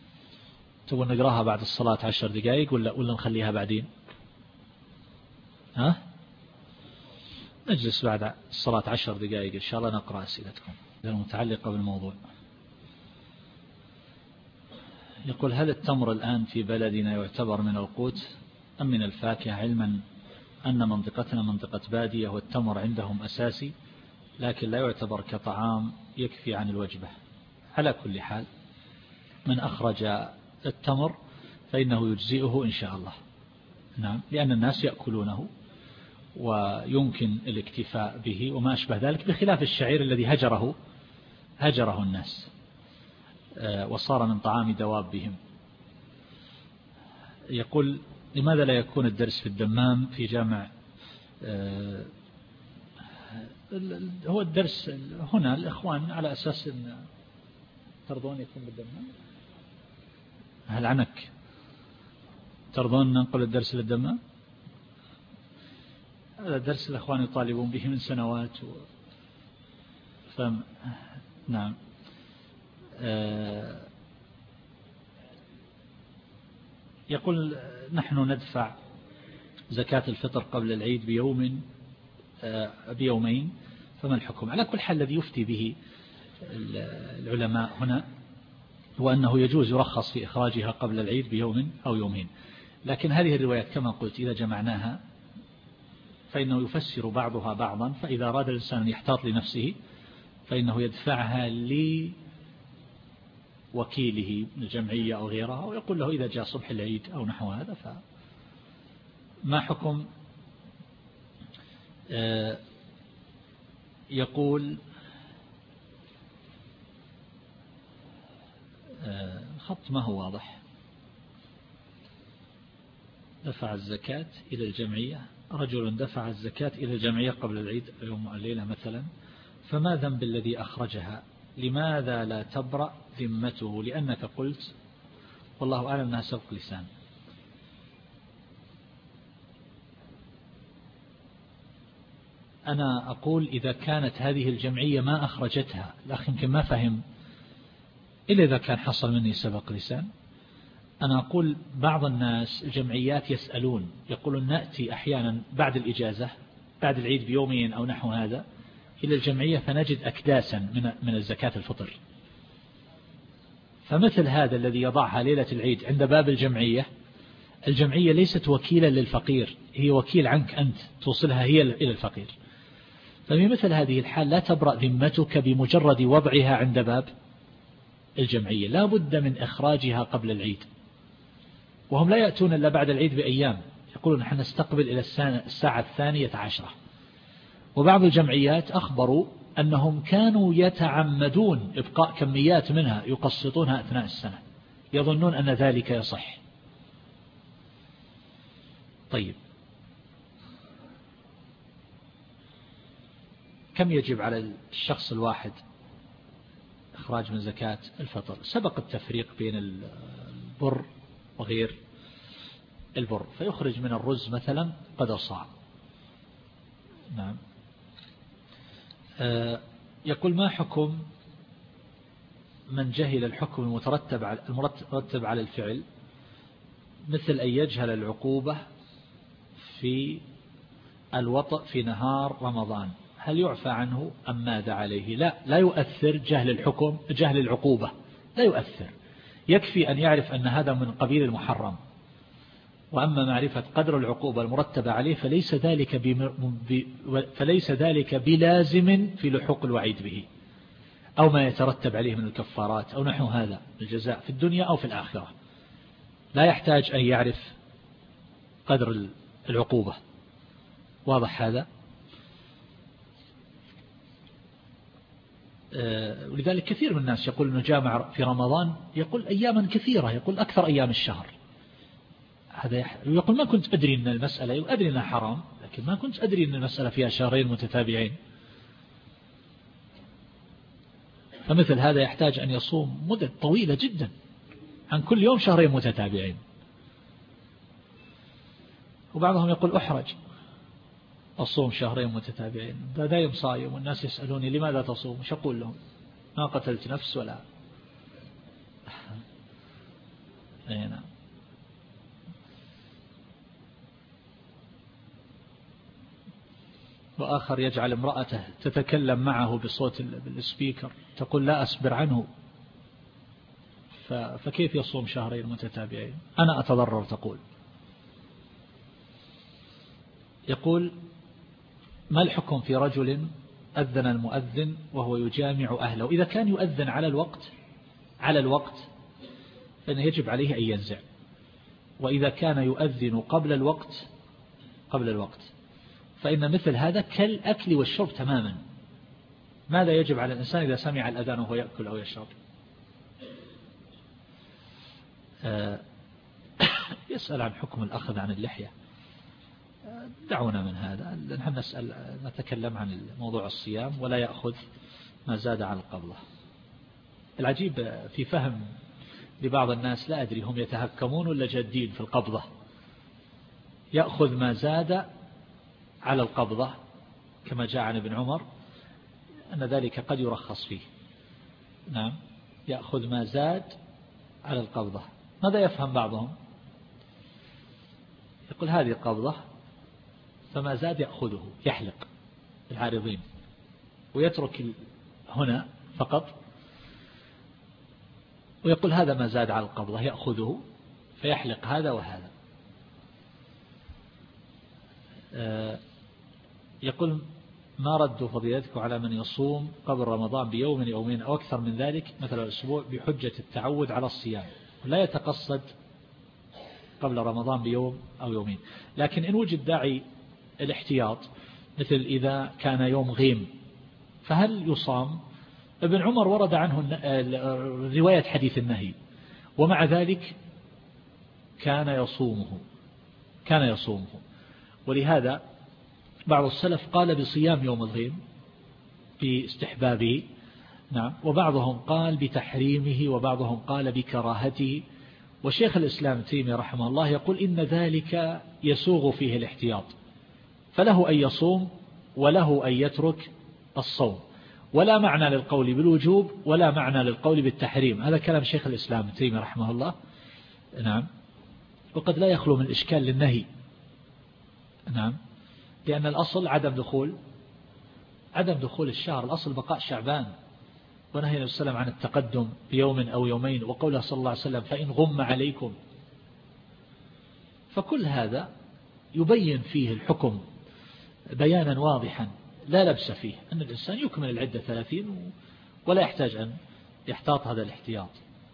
تبغى نقراها بعد الصلاة عشر دقائق ولا ولا نخليها بعدين؟ ها؟ نجلس بعد الصلاة عشر دقائق إن شاء الله نقرأ أسئلتكم المتعلقة بالموضوع. يقول: هل التمر الآن في بلدنا يعتبر من القوت أم من الفاكهة، علما أن منطقتنا منطقة بادية والتمر عندهم أساسي لكن لا يعتبر كطعام يكفي عن الوجبة؟ على كل حال من أخرج التمر فإنه يجزئه إن شاء الله. نعم، لأن الناس يأكلونه ويمكن الاكتفاء به وما أشبه ذلك، بخلاف الشعير الذي هجره هجره الناس وصار من طعام دوابهم. يقول: لماذا لا يكون الدرس في الدمام في جامع؟ هو الدرس هنا الإخوان على أساس أن ترضون يكون بالدمام. هل عنك ترضون ننقل الدرس للدمام؟ هذا الدرس الإخوان يطالبون به من سنوات و... فم... نعم. أه... يقول: نحن ندفع زكاة الفطر قبل العيد بيوم أه بيومين، فما الحكم؟ على كل حال الذي يفتي به العلماء هنا هو أنه يجوز يرخص في إخراجها قبل العيد بيوم أو يومين، لكن هذه الروايات كما قلت إذا جمعناها فإنه يفسر بعضها بعضا، فإذا أراد الإنسان يحتاط لنفسه فإنه يدفعها لوكيله من الجمعية أو غيرها ويقول له إذا جاء صبح العيد أو نحو هذا. فما حكم؟ آه يقول: آه خط ما هو واضح. دفع الزكاة إلى الجمعية، رجل دفع الزكاة إلى الجمعية قبل العيد يوم الليلة مثلا، فما ذنب الذي أخرجها؟ لماذا لا تبرأ ذمته؟ لأنك قلت والله أعلم أنها سبق لسان. أنا أقول إذا كانت هذه الجمعية ما أخرجتها، الأخ يمكن ما فهم إلا إذا كان حصل مني سبق لسان. أنا أقول بعض الناس الجمعيات يسألون يقولون نأتي أحيانا بعد الإجازة بعد العيد بيومين أو نحو هذا إلى الجمعية فنجد أكداسا من من الزكاة الفطر، فمثل هذا الذي يضعها ليلة العيد عند باب الجمعية، الجمعية ليست وكيلا للفقير، هي وكيل عنك أنت توصلها هي إلى الفقير. ففي مثل هذه الحال لا تبرأ ذمتك بمجرد وضعها عند باب الجمعية، لا بد من إخراجها قبل العيد، وهم لا يأتون إلا بعد العيد بأيام، يقولون نحن نستقبل إلى الساعة الثانية عشرة. وبعض الجمعيات أخبروا أنهم كانوا يتعمدون إبقاء كميات منها يقسطونها أثناء السنة، يظنون أن ذلك يصح. طيب، كم يجب على الشخص الواحد إخراج من زكاة الفطر؟ سبق التفريق بين البر وغير البر، فيخرج من الرز مثلا قدر صاع. نعم. آه يقول: ما حكم من جهل الحكم المترتب على المرتب على الفعل، مثل أن يجهل العقوبة في الوطأ في نهار رمضان، هل يعفى عنه أم ماذا عليه؟ لا لا يؤثر جهل الحكم جهل العقوبة، لا يؤثر، يكفي أن يعرف أن هذا من قبيل المحرم. وأما معرفة قدر العقوبة المرتبة عليه فليس ذلك ب... فليس ذلك بلازم في لحوق الوعيد به أو ما يترتب عليه من الكفارات أو نحو هذا الجزاء في الدنيا أو في الآخرة. لا يحتاج أن يعرف قدر العقوبة. واضح هذا؟ ولذلك كثير من الناس يقول أنه جامع في رمضان، يقول أياما كثيرة، يقول أكثر أيام الشهر. هذا يقول ما كنت أدري أن المسألة، أدري أنها حرام لكن ما كنت أدري أن المسألة فيها شهرين متتابعين. فمثل هذا يحتاج أن يصوم مدة طويلة جدا عن كل يوم شهرين متتابعين. وبعضهم يقول أحرج أصوم شهرين متتابعين، دايم صايم والناس يسألوني لماذا تصوم، وش أقول لهم؟ ما قتلت نفس ولا نعم. وآخر يجعل امرأته تتكلم معه بصوت بالسبيكر تقول لا أصبر عنه، فكيف يصوم شهرين متتابعين؟ أنا أتضرر تقول. يقول ما الحكم في رجل أذن المؤذن وهو يجامع أهله؟ إذا كان يؤذن على الوقت على الوقت فإنه يجب عليه أن ينزع، وإذا كان يؤذن قبل الوقت قبل الوقت فإن مثل هذا كالأكل والشرب تماما. ماذا يجب على الإنسان إذا سمع الأذان وهو يأكل أو يشرب؟ يسأل عن حكم الأخذ عن اللحية. دعونا من هذا، نحن نسأل نتكلم عن موضوع الصيام ولا يأخذ ما زاد على القبضة. العجيب في فهم لبعض الناس، لا أدري هم يتهكمون ولا جادين في القبضة، يأخذ ما زاد على القبضة كما جاء عن ابن عمر أن ذلك قد يرخص فيه. نعم، يأخذ ما زاد على القبضة. ماذا يفهم بعضهم؟ يقول هذه قبضة فما زاد يأخذه، يحلق العارضين ويترك هنا فقط، ويقول هذا ما زاد على القبضة يأخذه فيحلق هذا وهذا. يقول ما رد فضيلتك على من يصوم قبل رمضان بيوم يومين أو أكثر من ذلك مثل الأسبوع بحجة التعود على الصيام، لا يتقصد قبل رمضان بيوم أو يومين، لكن إن وجد داعي الاحتياط مثل إذا كان يوم غيم فهل يصام؟ ابن عمر ورد عنه رواية حديث النهي ومع ذلك كان يصومه كان يصومه ولهذا بعض السلف قال بصيام يوم الغيم باستحبابه، نعم، وبعضهم قال بتحريمه وبعضهم قال بكراهته. وشيخ الإسلام تيمية رحمه الله يقول إن ذلك يسوغ فيه الاحتياط، فله أن يصوم وله أن يترك الصوم، ولا معنى للقول بالوجوب ولا معنى للقول بالتحريم. هذا كلام شيخ الإسلام تيمية رحمه الله، نعم. وقد لا يخلو من إشكال للنهي، نعم، لأن الأصل عدم دخول عدم دخول الشهر، الأصل بقاء شعبان، ونهي النبي صلى الله عليه وسلم عن التقدم بيوم أو يومين، وقوله صلى الله عليه وسلم فإن غم عليكم. فكل هذا يبين فيه الحكم بيانا واضحا لا لبس فيه، أن الإنسان يكمل العدة ثلاثين ولا يحتاج أن يحتاط هذا الاحتياط.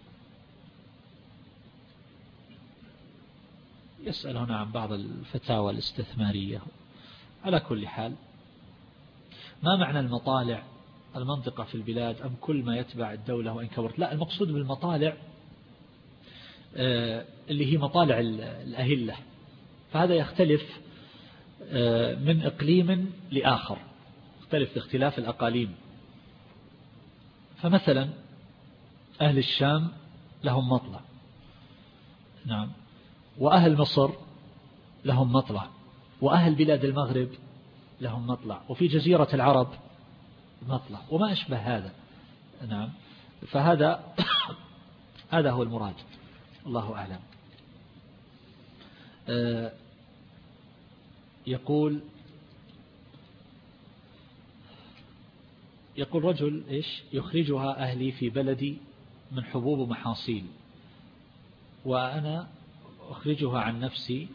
يسأل هنا عن بعض الفتاوى الاستثمارية. على كل حال، ما معنى المطالع المنطقة في البلاد أم كل ما يتبع الدولة وإن كبرت؟ لا، المقصود بالمطالع اللي هي مطالع الأهلة، فهذا يختلف من إقليم لآخر، يختلف باختلاف الأقاليم. فمثلا أهل الشام لهم مطلع، نعم، وأهل مصر لهم مطلع، وأهل بلاد المغرب لهم مطلع، وفي جزيرة العرب مطلع، وما أشبه هذا، نعم. فهذا هذا هو المراد، الله أعلم. يقول يقول رجل إيش يخرجها أهلي في بلدي من حبوب ومحاصيل، وأنا أخرجها عن نفسي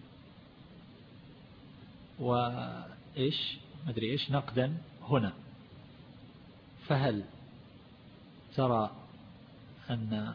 وإيش ما أدري إيش نقدا هنا، فهل ترى أن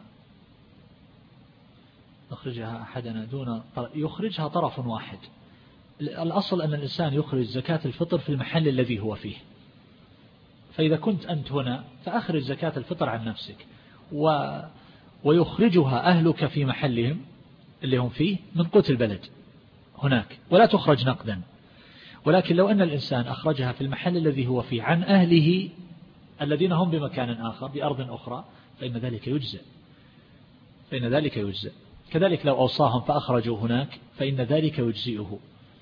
نخرجها أحدنا دون يخرجها طرف واحد؟ الأصل أن الإنسان يخرج زكاة الفطر في المحل الذي هو فيه، فإذا كنت أنت هنا فأخرج زكاة الفطر عن نفسك، و ويخرجها أهلك في محلهم اللي هم فيه من قوت البلد هناك، ولا تخرج نقدا. ولكن لو أن الإنسان أخرجها في المحل الذي هو فيه عن أهله الذين هم بمكان آخر بأرض أخرى فإن ذلك يجزئ فإن ذلك يجزئ كذلك لو أوصاهم فأخرجوا هناك فإن ذلك يجزئه.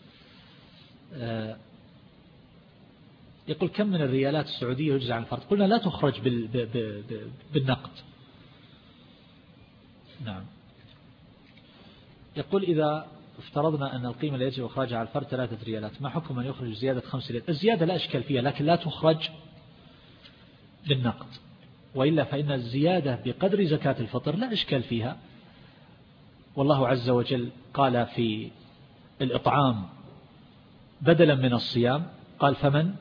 يقول كم من الريالات السعودية يجزى عن الفرد؟ قلنا لا تخرج بالنقد، نعم. يقول إذا افترضنا أن القيمة التي يجب إخراجها على الفرد ثلاثة ريالات، ما حكم من يخرج زيادة خمس ريالات؟ الزيادة لا إشكال فيها، لكن لا تخرج بالنقد، وإلا فإن الزيادة بقدر زكاة الفطر لا إشكال فيها. والله عز وجل قال في الإطعام بدلا من الصيام، قال فمن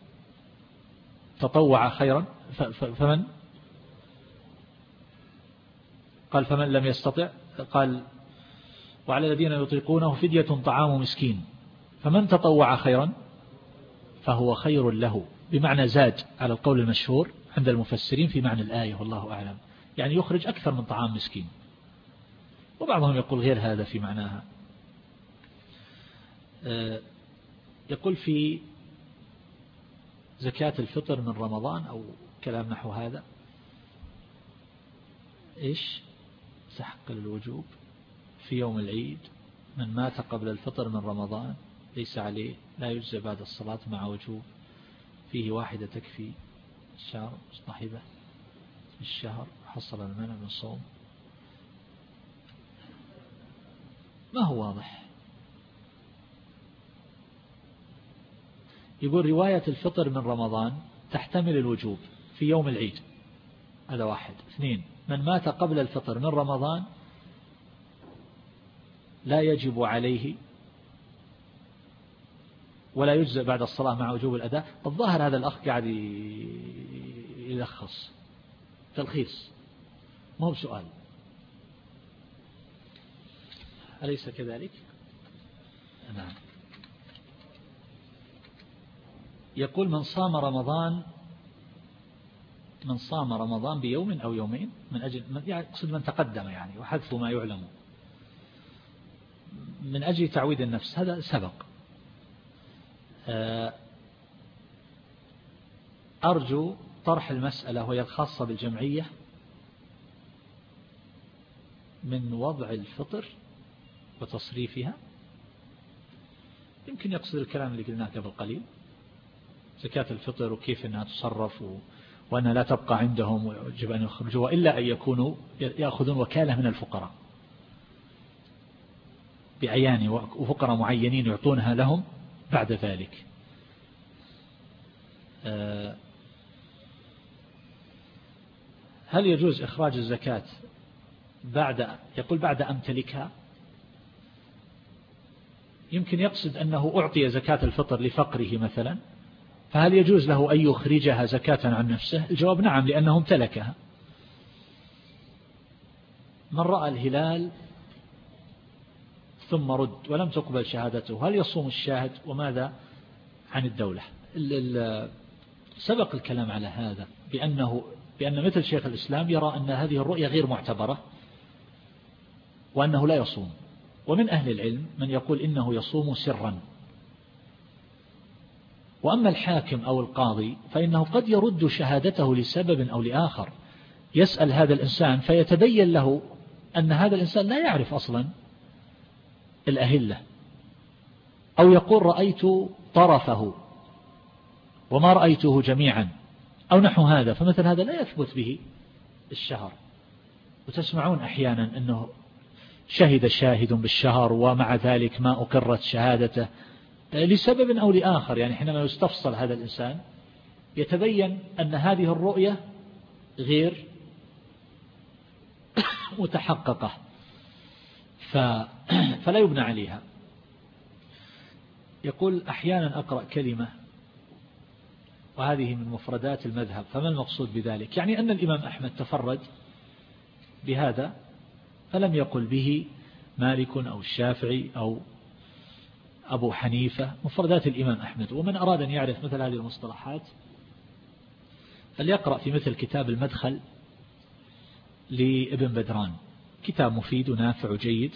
تطوع خيرا فمن قال فمن لم يستطع، قال وعلى الذين يطيقونه فدية طعام مسكين، فمن تطوع خيرا فهو خير له، بمعنى زاد على القول المشهور عند المفسرين في معنى الآية والله أعلم، يعني يخرج أكثر من طعام مسكين، وبعضهم يقول غير هذا في معناها. يقول في زكاة الفطر من رمضان أو كلام نحو هذا، إيش تحق الوجوب في يوم العيد، من مات قبل الفطر من رمضان ليس عليه، لا يجزى بعد الصلاة مع وجوب، فيه واحدة تكفي الشهر، صاحبة الشهر حصل المنع من صوم. ما هو واضح. يقول رواية الفطر من رمضان تحتمل الوجوب في يوم العيد، هذا واحد. اثنين، من مات قبل الفطر من رمضان لا يجب عليه ولا يجزى بعد الصلاة مع وجوب الأداء. الظاهر هذا الأخ قاعد يلخص تلخيص، ما هو سؤال، أليس كذلك؟ نعم. يقول من صام رمضان من صام رمضان بيوم أو يومين من أجل من يعني قصد من تقدم يعني، وحذف ما يعلم من أجل تعويد النفس، هذا سبق. أرجو طرح المسألة وهي الخاصة بالجمعية من وضع الفطر وتصريفها. يمكن يقصد الكلام اللي قلناه قبل قليل، زكاة الفطر وكيف أنها تصرف وأنها لا تبقى عندهم ويجب أن يخرجوها إلا أن يكونوا يأخذون وكالة من الفقراء بعيان، وفقراء معينين يعطونها لهم بعد ذلك. هل يجوز إخراج الزكاة بعد يقول بعد أمتلكها؟ يمكن يقصد أنه أعطي زكاة الفطر لفقره مثلا، فهل يجوز له أن يخرجها زكاة عن نفسه؟ الجواب نعم، لأنه امتلكها. من رأى الهلال ثم رد ولم تقبل شهادته هل يصوم الشاهد؟ وماذا عن الدولة؟ سبق الكلام على هذا بأنه بأن مثل شيخ الإسلام يرى أن هذه الرؤية غير معتبرة وأنه لا يصوم، ومن أهل العلم من يقول إنه يصوم سرا. وأما الحاكم أو القاضي فإنه قد يرد شهادته لسبب أو لآخر، يسأل هذا الإنسان فيتبين له أن هذا الإنسان لا يعرف أصلا الأهلة، أو يقول رأيت طرفه وما رأيته جميعا أو نحو هذا، فمثل هذا لا يثبت به الشهر. وتسمعون أحيانا أنه شهد شاهد بالشهر ومع ذلك ما أقرت شهادته لسبب أو لآخر، يعني حينما يستفصل هذا الإنسان يتبين أن هذه الرؤية غير متحققة فلا يبنى عليها. يقول أحيانا أقرأ كلمة وهذه من مفردات المذهب، فما المقصود بذلك؟ يعني أن الإمام أحمد تفرد بهذا فلم يقل به مالك أو الشافعي أو أبو حنيفة، مفردات الإمام أحمد. ومن أراد أن يعرف مثل هذه المصطلحات فليقرأ في مثل كتاب المدخل لابن بدران، كتاب مفيد ونافع وجيد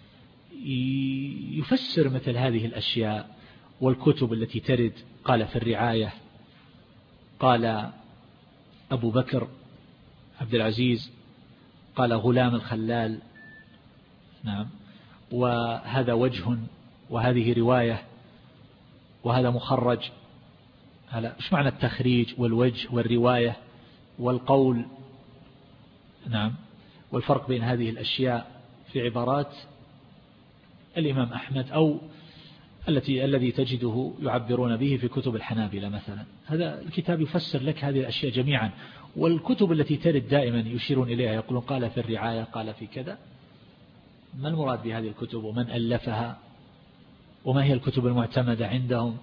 يفسر مثل هذه الأشياء. والكتب التي ترد، قال في الرعاية قال أبو بكر عبد العزيز قال غلام الخلال، نعم، وهذا وجه وهذه رواية وهذا مخرج. هلا إيش معنى التخريج والوجه والرواية والقول؟ نعم، والفرق بين هذه الأشياء في عبارات الإمام أحمد أو التي الذي تجده يعبرون به في كتب الحنابلة مثلا. هذا الكتاب يفسر لك هذه الأشياء جميعا. والكتب التي ترد دائما يشيرون إليها، يقولون قال في الرعاية، قال في كذا. ما المراد بهذه الكتب ومن ألفها وما هي الكتب المعتمدة عندهم؟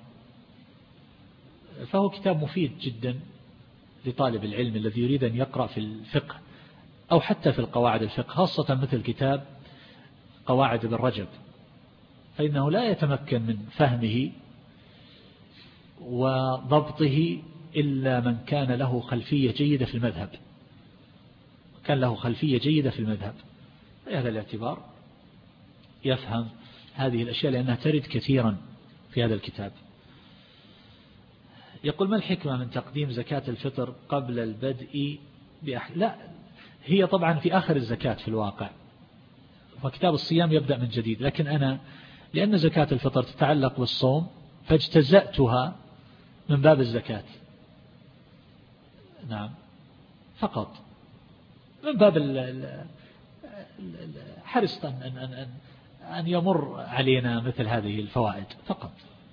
فهو كتاب مفيد جدا لطالب العلم الذي يريد أن يقرأ في الفقه أو حتى في القواعد الفقه، خاصة مثل كتاب قواعد ابن رجب، فإنه لا يتمكن من فهمه وضبطه إلا من كان له خلفية جيدة في المذهب، كان له خلفية جيدة في المذهب. بهذا الاعتبار يفهم هذه الأشياء لأنها ترد كثيرا في هذا الكتاب. يقول: ما الحكمة من تقديم زكاة الفطر قبل البدء بأح... لا، هي طبعا في آخر الزكاة في الواقع، فكتاب الصيام يبدأ من جديد، لكن أنا لأن زكاة الفطر تتعلق بالصوم فاجتزأتها من باب الزكاة. نعم، فقط من باب حرصت أن, أن, أن, أن يمر علينا مثل هذه الفوائد فقط.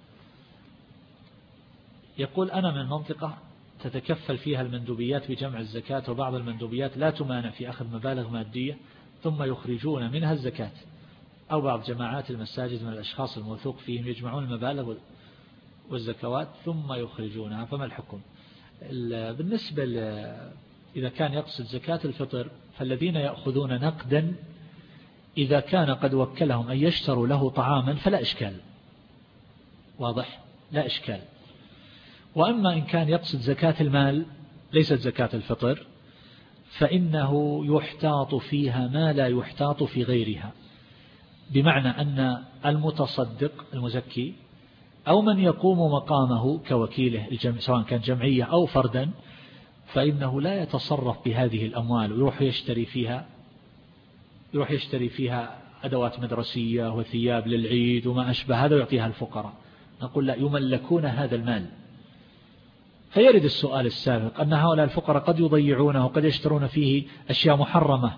يقول: أنا من منطقة تتكفل فيها المندوبيات بجمع الزكاة، وبعض المندوبيات لا تمانع في أخذ مبالغ مادية ثم يخرجون منها الزكاة، أو بعض جماعات المساجد من الأشخاص الموثوق فيهم يجمعون المبالغ والزكوات ثم يخرجونها، فما الحكم؟ بالنسبة إذا كان يقصد زكاة الفطر فالذين يأخذون نقدا إذا كان قد وكلهم أن يشتروا له طعاما فلا إشكال، واضح؟ لا إشكال. وأما إن كان يقصد زكاة المال ليست زكاة الفطر فإنه يحتاط فيها ما لا يحتاط في غيرها، بمعنى أن المتصدق المزكي أو من يقوم مقامه كوكيله الجمع سواء كان جمعية أو فردا فإنه لا يتصرف بهذه الأموال ويروح يشتري فيها يروح يشتري فيها أدوات مدرسية وثياب للعيد وما أشبه هذا ويعطيها الفقراء. نقول لا، يملكون هذا المال. فيرد السؤال السابق أن هؤلاء الفقراء قد يضيعونه وقد يشترون فيه أشياء محرمة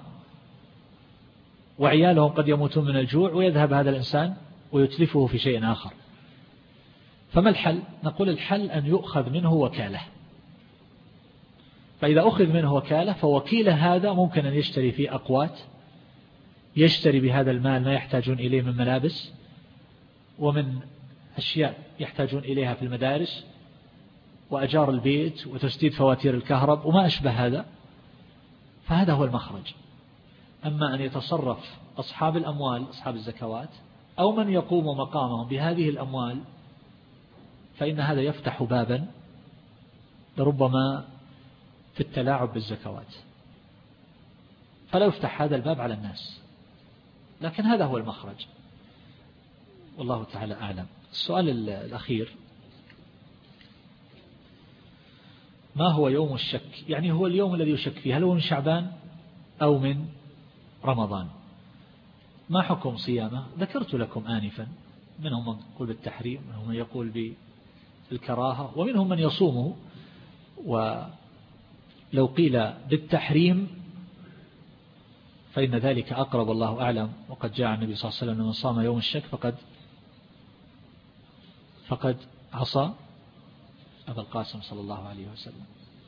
وعيالهم قد يموتون من الجوع ويذهب هذا الإنسان ويتلفه في شيء آخر. فما الحل؟ نقول الحل أن يؤخذ منه وكالة. فإذا أخذ منه وكالة فوكيل هذا ممكن أن يشتري فيه أقوات، يشتري بهذا المال ما يحتاجون إليه من ملابس ومن أشياء يحتاجون إليها في المدارس وأجار البيت وتسديد فواتير الكهرب وما أشبه هذا، فهذا هو المخرج. أما أن يتصرف أصحاب الأموال أصحاب الزكوات أو من يقوم مقامهم بهذه الأموال فإن هذا يفتح بابا لربما في التلاعب بالزكوات، فلا يفتح هذا الباب على الناس، لكن هذا هو المخرج والله تعالى أعلم. السؤال الأخير: ما هو يوم الشك؟ يعني هو اليوم الذي يشك فيه هل هو من شعبان أو من رمضان؟ ما حكم صيامه؟ ذكرت لكم آنفا، منهم من يقول بالتحريم، منهم من يقول بالكراهة، ومنهم من يصومه. ولو قيل بالتحريم فإن ذلك أقرب والله أعلم، وقد جاء النبي صلى الله عليه وسلم: من صام يوم الشك فقد فقد عصى أبا القاسم صلى الله عليه وسلم.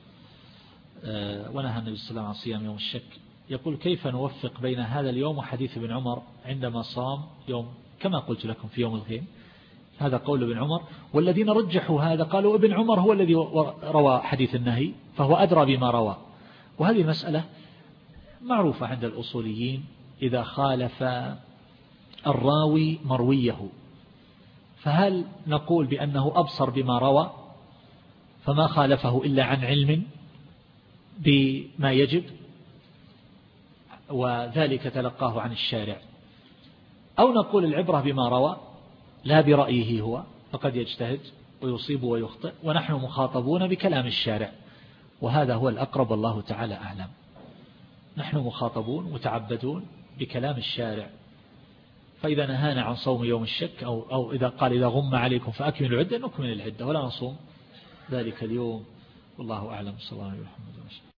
ونهى النبي صلى الله عليه وسلم عن صيام يوم الشك. يقول: كيف نوفق بين هذا اليوم وحديث ابن عمر عندما صام يوم كما قلت لكم في يوم الغيم؟ هذا قول ابن عمر، والذين رجحوا هذا قالوا ابن عمر هو الذي روى حديث النهي فهو أدرى بما روى. وهذه مسألة معروفة عند الأصوليين، إذا خالف الراوي مرويه فهل نقول بأنه أبصر بما روى فما خالفه إلا عن علم بما يجب وذلك تلقاه عن الشارع، أو نقول العبرة بما روى لا برأيه هو فقد يجتهد ويصيب ويخطئ ونحن مخاطبون بكلام الشارع، وهذا هو الأقرب والله تعالى أعلم. نحن مخاطبون متعبدون بكلام الشارع، فإذا نهانا عن صوم يوم الشك أو, أو إذا قال إذا غم عليكم فأكملوا العدة نكمل العدة ولا نصوم ذلك اليوم، والله أعلم. صلى الله عليه وسلم.